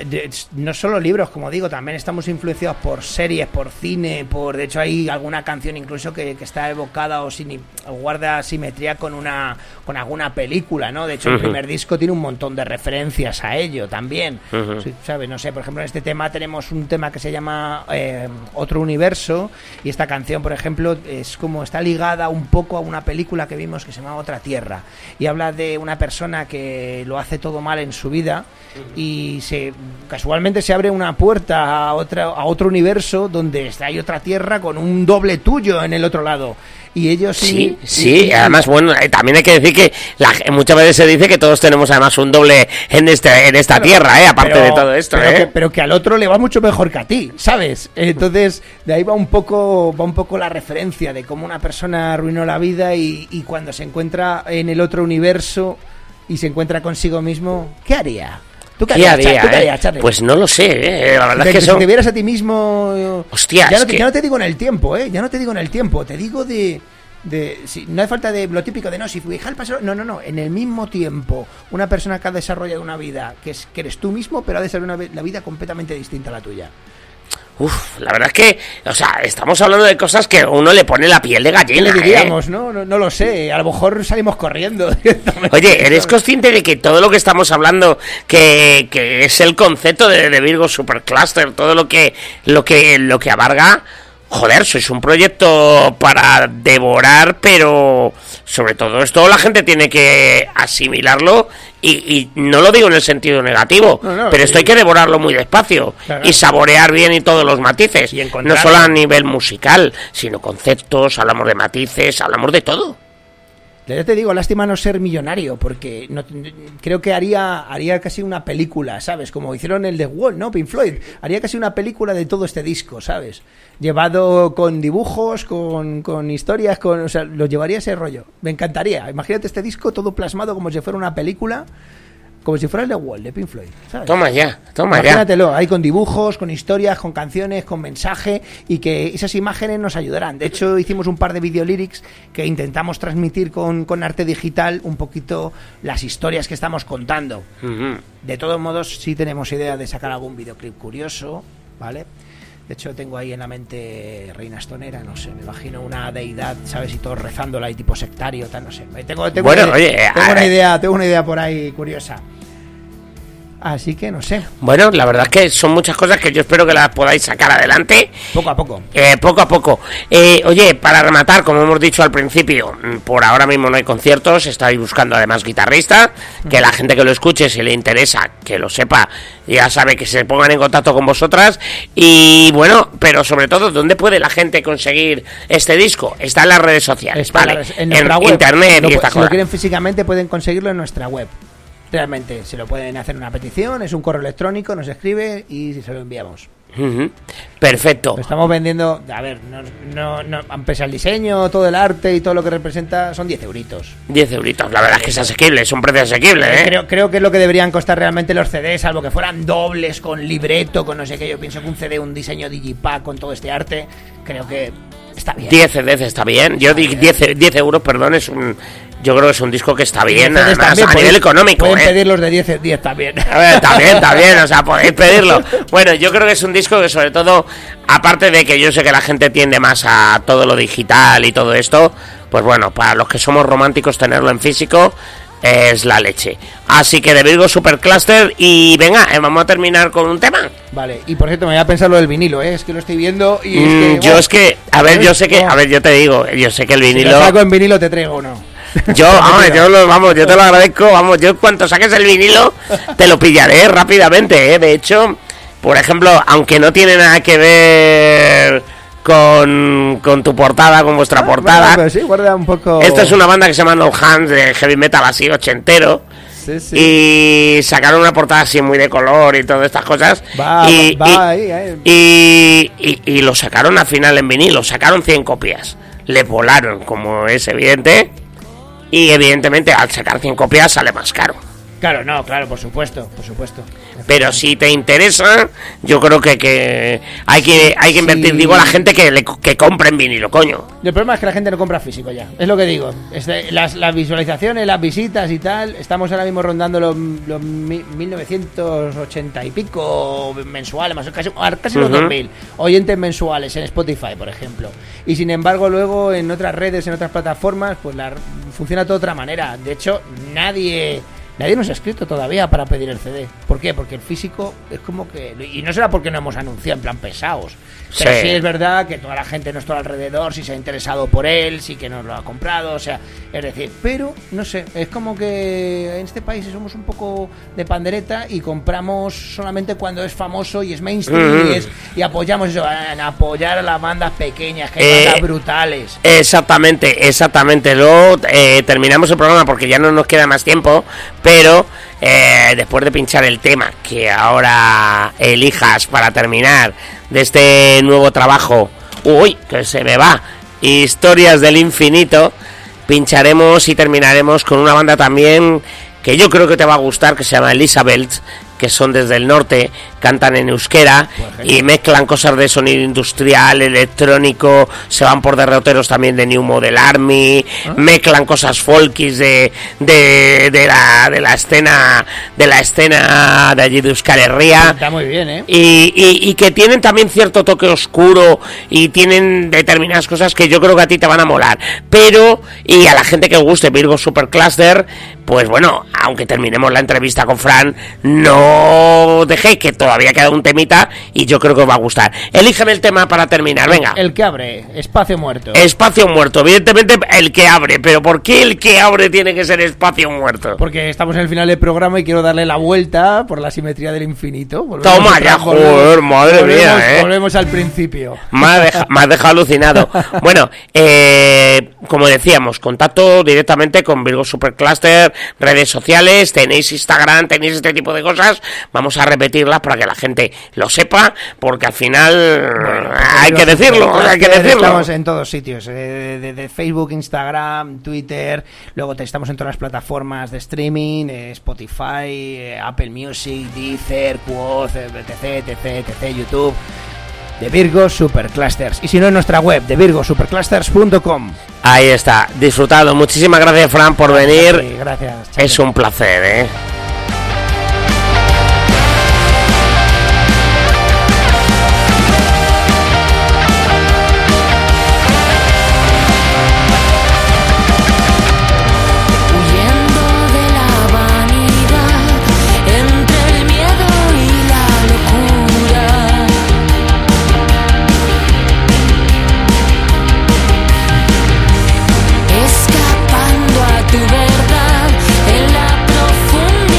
no solo libros, como digo, también estamos influenciados por series, por cine, de hecho hay alguna canción incluso que está evocada o guarda simetría con alguna película, ¿no? De hecho, el primer disco tiene un montón de referencias a ello también, sí, ¿sabes? No sé, por ejemplo, en este tema tenemos un tema que se llama Otro Universo, y esta canción, por ejemplo, es como está ligada un poco a una película que vimos que se llama Otra Tierra, y habla de una persona que lo hace todo mal en su vida y casualmente se abre una puerta a otro universo donde hay otra tierra con un doble tuyo en el otro lado. Y ellos sí, además, bueno, también hay que decir que muchas veces se dice que todos tenemos además un doble en esta tierra, aparte de todo esto, pero que al otro le va mucho mejor que a ti, ¿sabes? Entonces, de ahí va un poco la referencia de cómo una persona arruinó la vida y cuando se encuentra en el otro universo y se encuentra consigo mismo, ¿qué haría? ¿Tú qué harías, Charlie? Pues no lo sé, la verdad es que si te vieras a ti mismo... Hostias, ya no te digo en el tiempo, ya no te digo en el tiempo, te digo si, no hay falta de lo típico de no, si fija el pasado, no, en el mismo tiempo, una persona que ha desarrollado una vida que eres tú mismo, pero ha desarrollado la vida completamente distinta a la tuya. Uf, la verdad es que, o sea, estamos hablando de cosas que a uno le pone la piel de gallina. ¿Qué le diríamos, no lo sé, a lo mejor salimos corriendo. Oye, ¿eres consciente de que todo lo que estamos hablando, que es el concepto de Virgo Supercluster, todo lo que abarca, joder, sois un proyecto para devorar, pero sobre todo esto la gente tiene que asimilarlo y no lo digo en el sentido negativo, pero esto hay que devorarlo muy despacio, claro, y saborear bien y todos los matices, no solo a nivel musical, sino conceptos, hablamos de matices, hablamos de todo. Ya te digo, lástima no ser millonario, porque creo que haría casi una película, ¿sabes? Como hicieron el The Wall, ¿no? Pink Floyd. Haría casi una película de todo este disco, ¿sabes? Llevado con dibujos, con historias, o sea, lo llevaría ese rollo. Me encantaría. Imagínate este disco todo plasmado como si fuera una película, como si fuera el The Wall de Pink Floyd, ¿sabes? Toma ya. Imagínatelo, ahí con dibujos, con historias, con canciones, con mensaje, y que esas imágenes nos ayudarán. De hecho, hicimos un par de videolyrics que intentamos transmitir con arte digital un poquito las historias que estamos contando. De todos modos, sí tenemos idea de sacar algún videoclip curioso, ¿vale? De hecho, tengo ahí en la mente Reina Estonera, no sé, me imagino una deidad, ¿sabes? Y todos rezándola y tipo sectario, tal, no sé. Tengo una idea por ahí curiosa. Así que no sé. Bueno, la verdad es que son muchas cosas que yo espero que las podáis sacar adelante. Poco a poco. Poco a poco. Oye, para rematar, como hemos dicho al principio, por ahora mismo no hay conciertos, estáis buscando además guitarrista, que la gente que lo escuche, si le interesa, que lo sepa, ya sabe que se pongan en contacto con vosotras. Y bueno, pero sobre todo, ¿dónde puede la gente conseguir este disco? Está en las redes sociales, ¿vale? En nuestra web. Internet y esta cosa. Si lo quieren físicamente, pueden conseguirlo en nuestra web. Realmente, se lo pueden hacer una petición, es un correo electrónico, nos escribe y se lo enviamos. Perfecto. Lo estamos vendiendo, a ver, no, pese al diseño, todo el arte y todo lo que representa, son 10 euritos. 10 euritos, la verdad es que es asequible, es un precio asequible, ¿eh? Creo que es lo que deberían costar realmente los CDs, salvo que fueran dobles, con libreto, con no sé qué. Yo pienso que un CD, un diseño digipack con todo este arte, creo que está bien. 10 está bien. Yo digo 10 euros, perdón, yo creo que es un disco que está bien, además, también, a nivel económico. Pueden pedirlos de 10 también. A ver, está bien, o sea, podéis pedirlo. Bueno, yo creo que es un disco que sobre todo, aparte de que yo sé que la gente tiende más a todo lo digital y todo esto, pues bueno, para los que somos románticos tenerlo en físico es la leche. Así que de Virgo Supercluster y venga, vamos a terminar con un tema. Vale, y por cierto me voy a pensar lo del vinilo, es que lo estoy viendo y yo sé que el vinilo... Si lo saco en vinilo te traigo uno. Yo te lo agradezco, yo cuando saques el vinilo te lo pillaré rápidamente, De hecho, por ejemplo, aunque no tiene nada que ver con tu portada, con vuestra portada, pero sí, guarda un poco... Esta es una banda que se llama No Hands, de heavy metal así ochentero. Sí. Y sacaron una portada así muy de color y todas estas cosas. Y lo sacaron al final en vinilo, sacaron 100 copias. Le volaron, como es evidente. Y evidentemente al sacar 100 copias sale más caro. Claro, por supuesto. Pero si te interesa, yo creo que hay que invertir, digo, a la gente que compre en vinilo, coño. El problema es que la gente no compra físico ya, es lo que digo. Las visualizaciones, las visitas y tal, estamos ahora mismo rondando los 1980 y pico mensuales, más casi los 2000 oyentes mensuales en Spotify, por ejemplo. Y sin embargo luego en otras redes, en otras plataformas, pues funciona de otra manera. De hecho, nadie nos ha escrito todavía para pedir el CD. ¿Por qué? Porque el físico es como que... Y no será porque no hemos anunciado en plan pesados. Pero sí es verdad que toda la gente de nuestro alrededor sí se ha interesado por él, sí que nos lo ha comprado, o sea, es decir, pero no sé, es como que en este país somos un poco de pandereta y compramos solamente cuando es famoso y es mainstream y apoyamos eso, en apoyar a las bandas pequeñas, que hay bandas brutales. Exactamente. Luego terminamos el programa porque ya no nos queda más tiempo, pero después de pinchar el tema que ahora elijas para terminar de este nuevo trabajo, que se me va, Historias del Infinito, pincharemos y terminaremos con una banda también que yo creo que te va a gustar, que se llama Elizabeth, que son desde el norte, cantan en euskera y mezclan cosas de sonido industrial, electrónico, se van por derroteros también de New Model Army, mezclan cosas folkis de la escena de allí de Euskal Herria. Está muy bien, y que tienen también cierto toque oscuro y tienen determinadas cosas que yo creo que a ti te van a molar. Pero, y a la gente que os guste Virgo Supercluster, pues bueno, aunque terminemos la entrevista con Fran, no dejéis, que todavía queda un temita y yo creo que os va a gustar. Elígeme el tema para terminar, venga. El que abre, Espacio Muerto. Espacio Muerto, evidentemente el que abre, pero ¿por qué el que abre tiene que ser Espacio Muerto? Porque estamos en el final del programa y quiero darle la vuelta por la simetría del infinito. Toma ya, joder, madre mía, Volvemos al principio. Me has dejado alucinado. Bueno, como decíamos, contacto directamente con Virgo Supercluster, redes sociales, tenéis Instagram, tenéis este tipo de cosas. Vamos a repetirlas para que la gente lo sepa, porque al final hay que decirlo. Estamos en todos sitios, de Facebook, Instagram, Twitter, luego estamos en todas las plataformas de streaming, Spotify, Apple Music, Deezer, Quoz, etc, YouTube, de Virgo Superclusters. Y si no, en nuestra web, de virgosuperclusters.com. Ahí está, disfrutado. Muchísimas gracias, Fran, por venir. Sí, gracias. Es un placer, Escapando a tu verdad en la profunda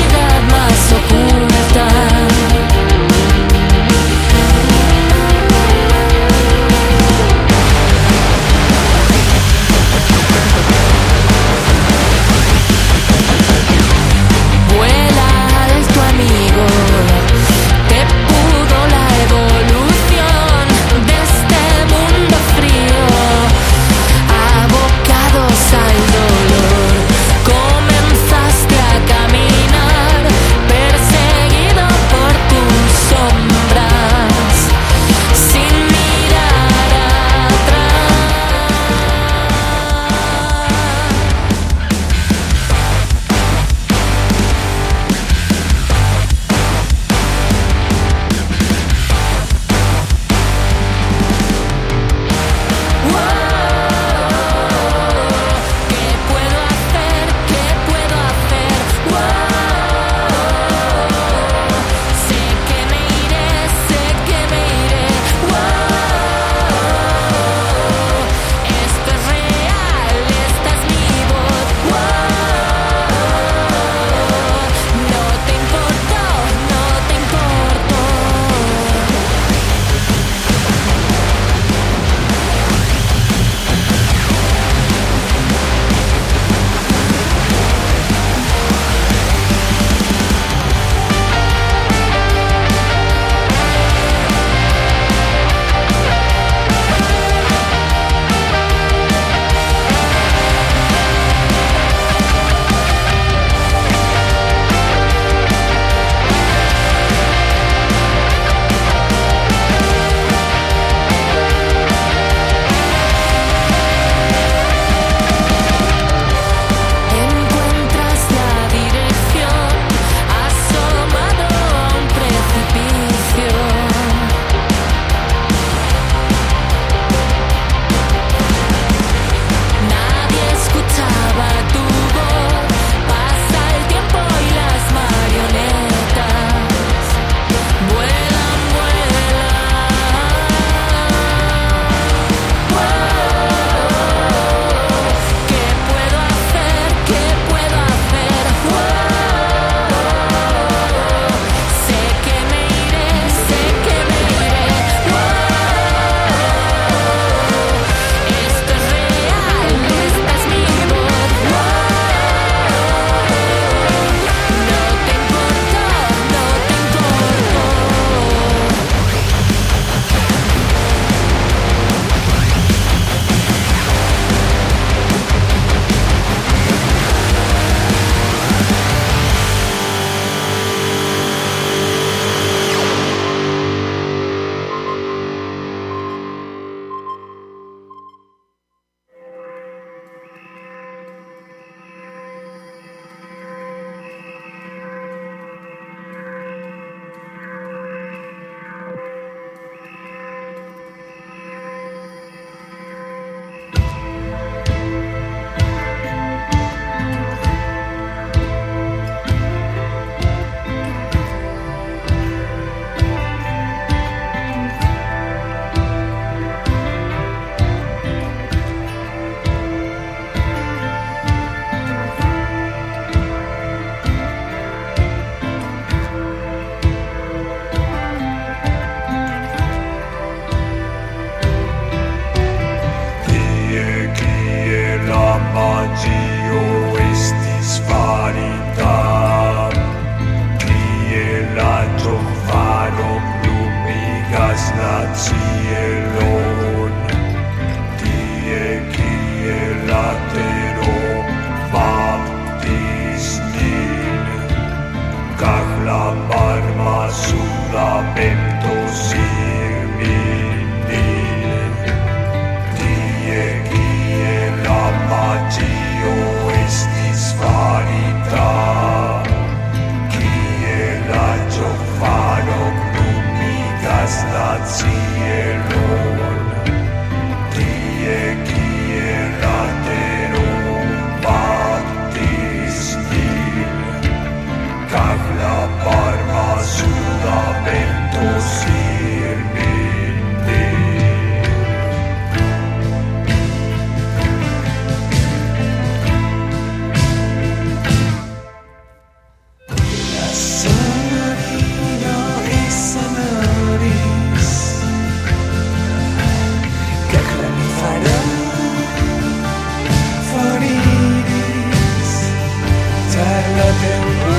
no tengo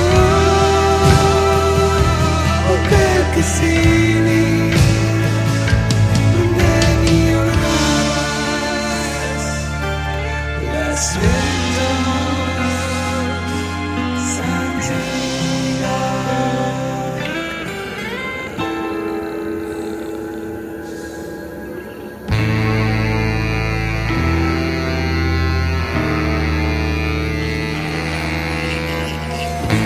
que see de mi la siento santidad.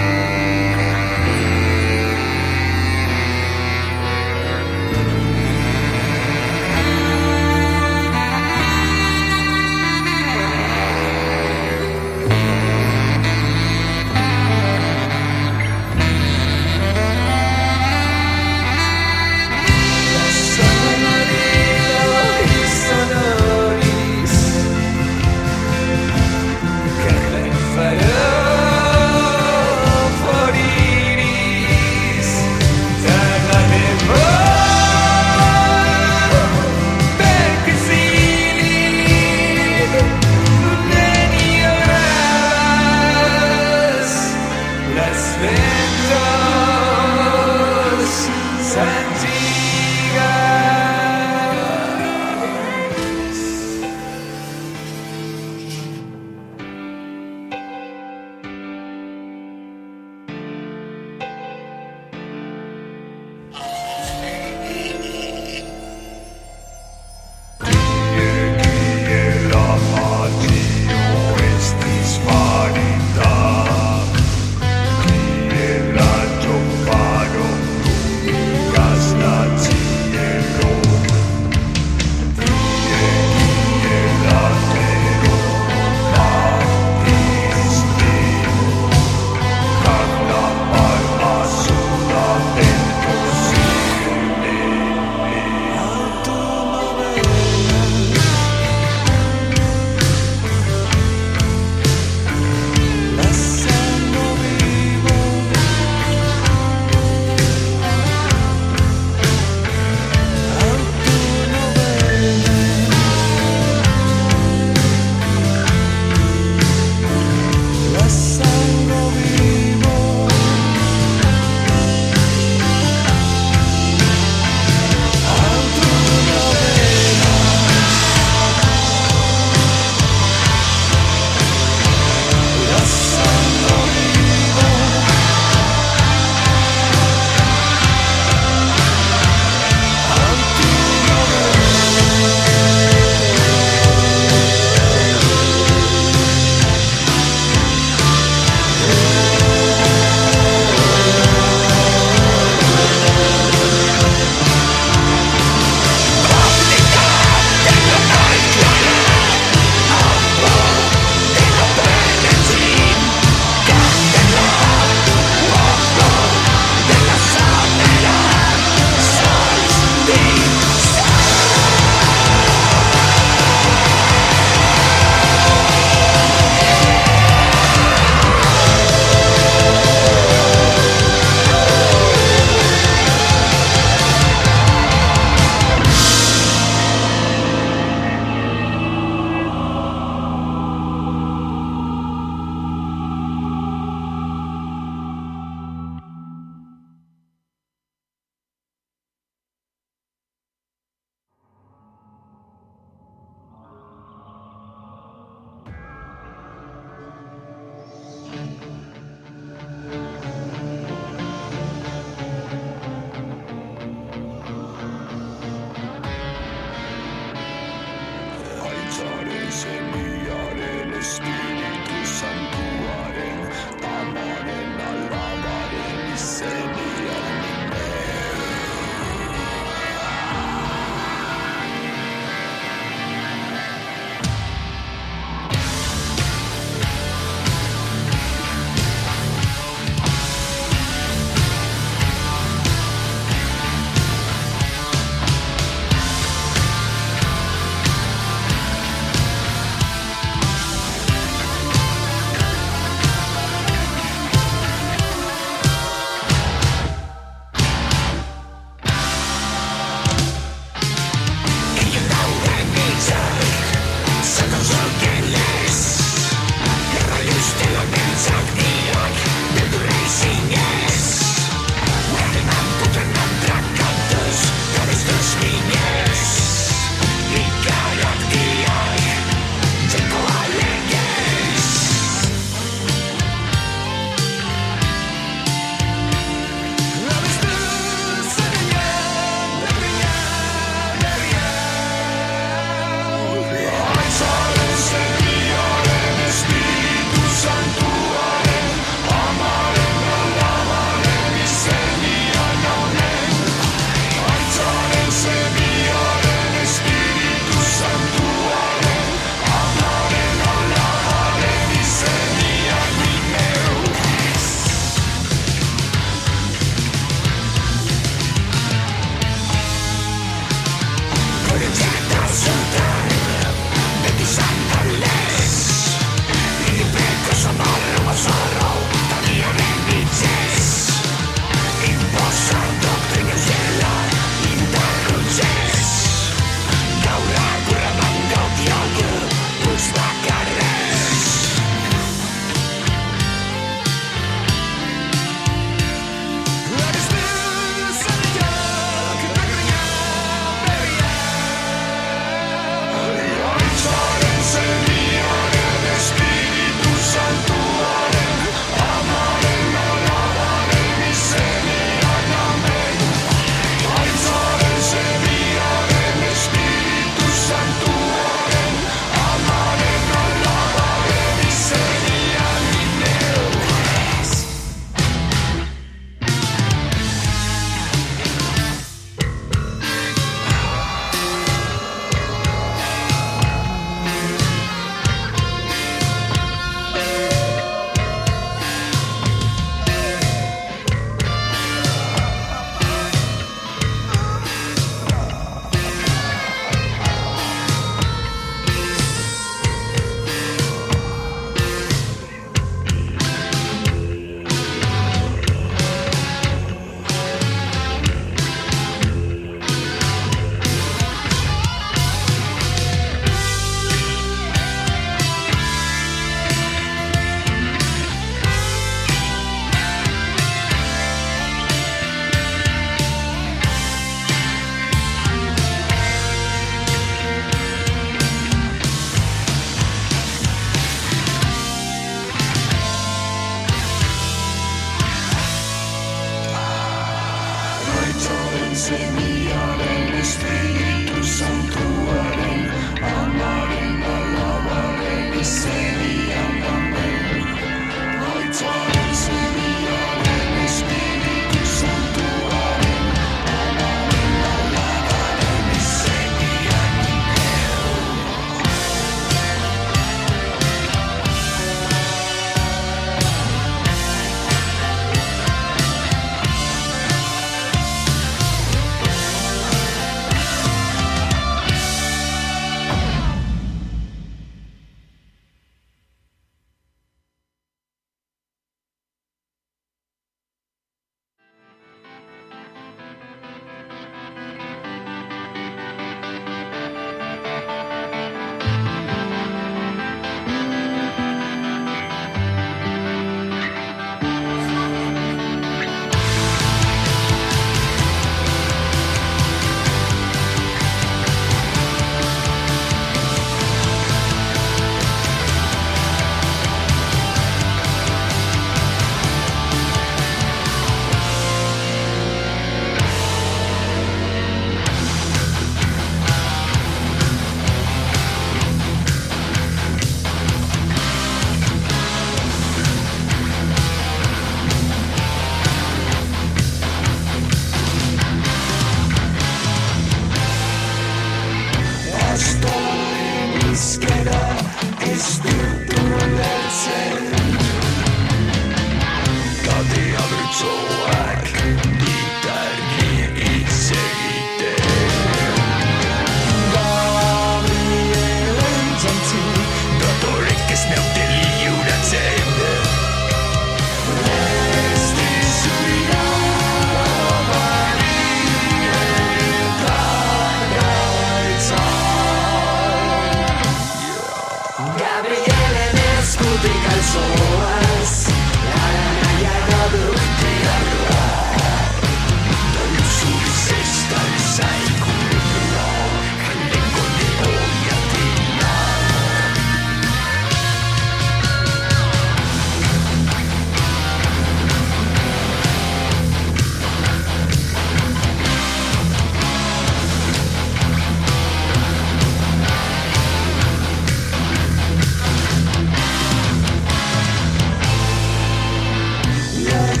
Let's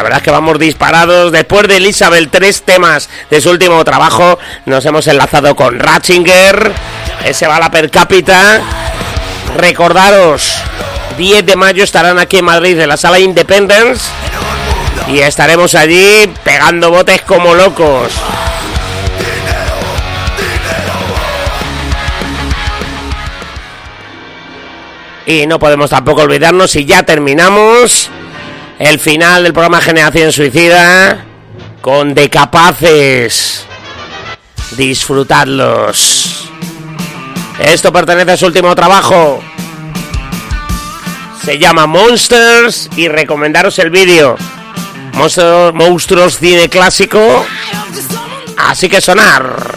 La verdad es que vamos disparados. Después de Elizabeth, 3 temas de su último trabajo, nos hemos enlazado con Ratzinger. Ese va a la per cápita. Recordaros, 10 de mayo estarán aquí en Madrid en la Sala Independence y estaremos allí pegando botes como locos. Y no podemos tampoco olvidarnos, y ya terminamos el final del programa Generación Suicida con Decapaces. Disfrutadlos. Esto pertenece a su último trabajo. Se llama Monsters y recomendaros el vídeo. Monstruos cine clásico. Así que sonar.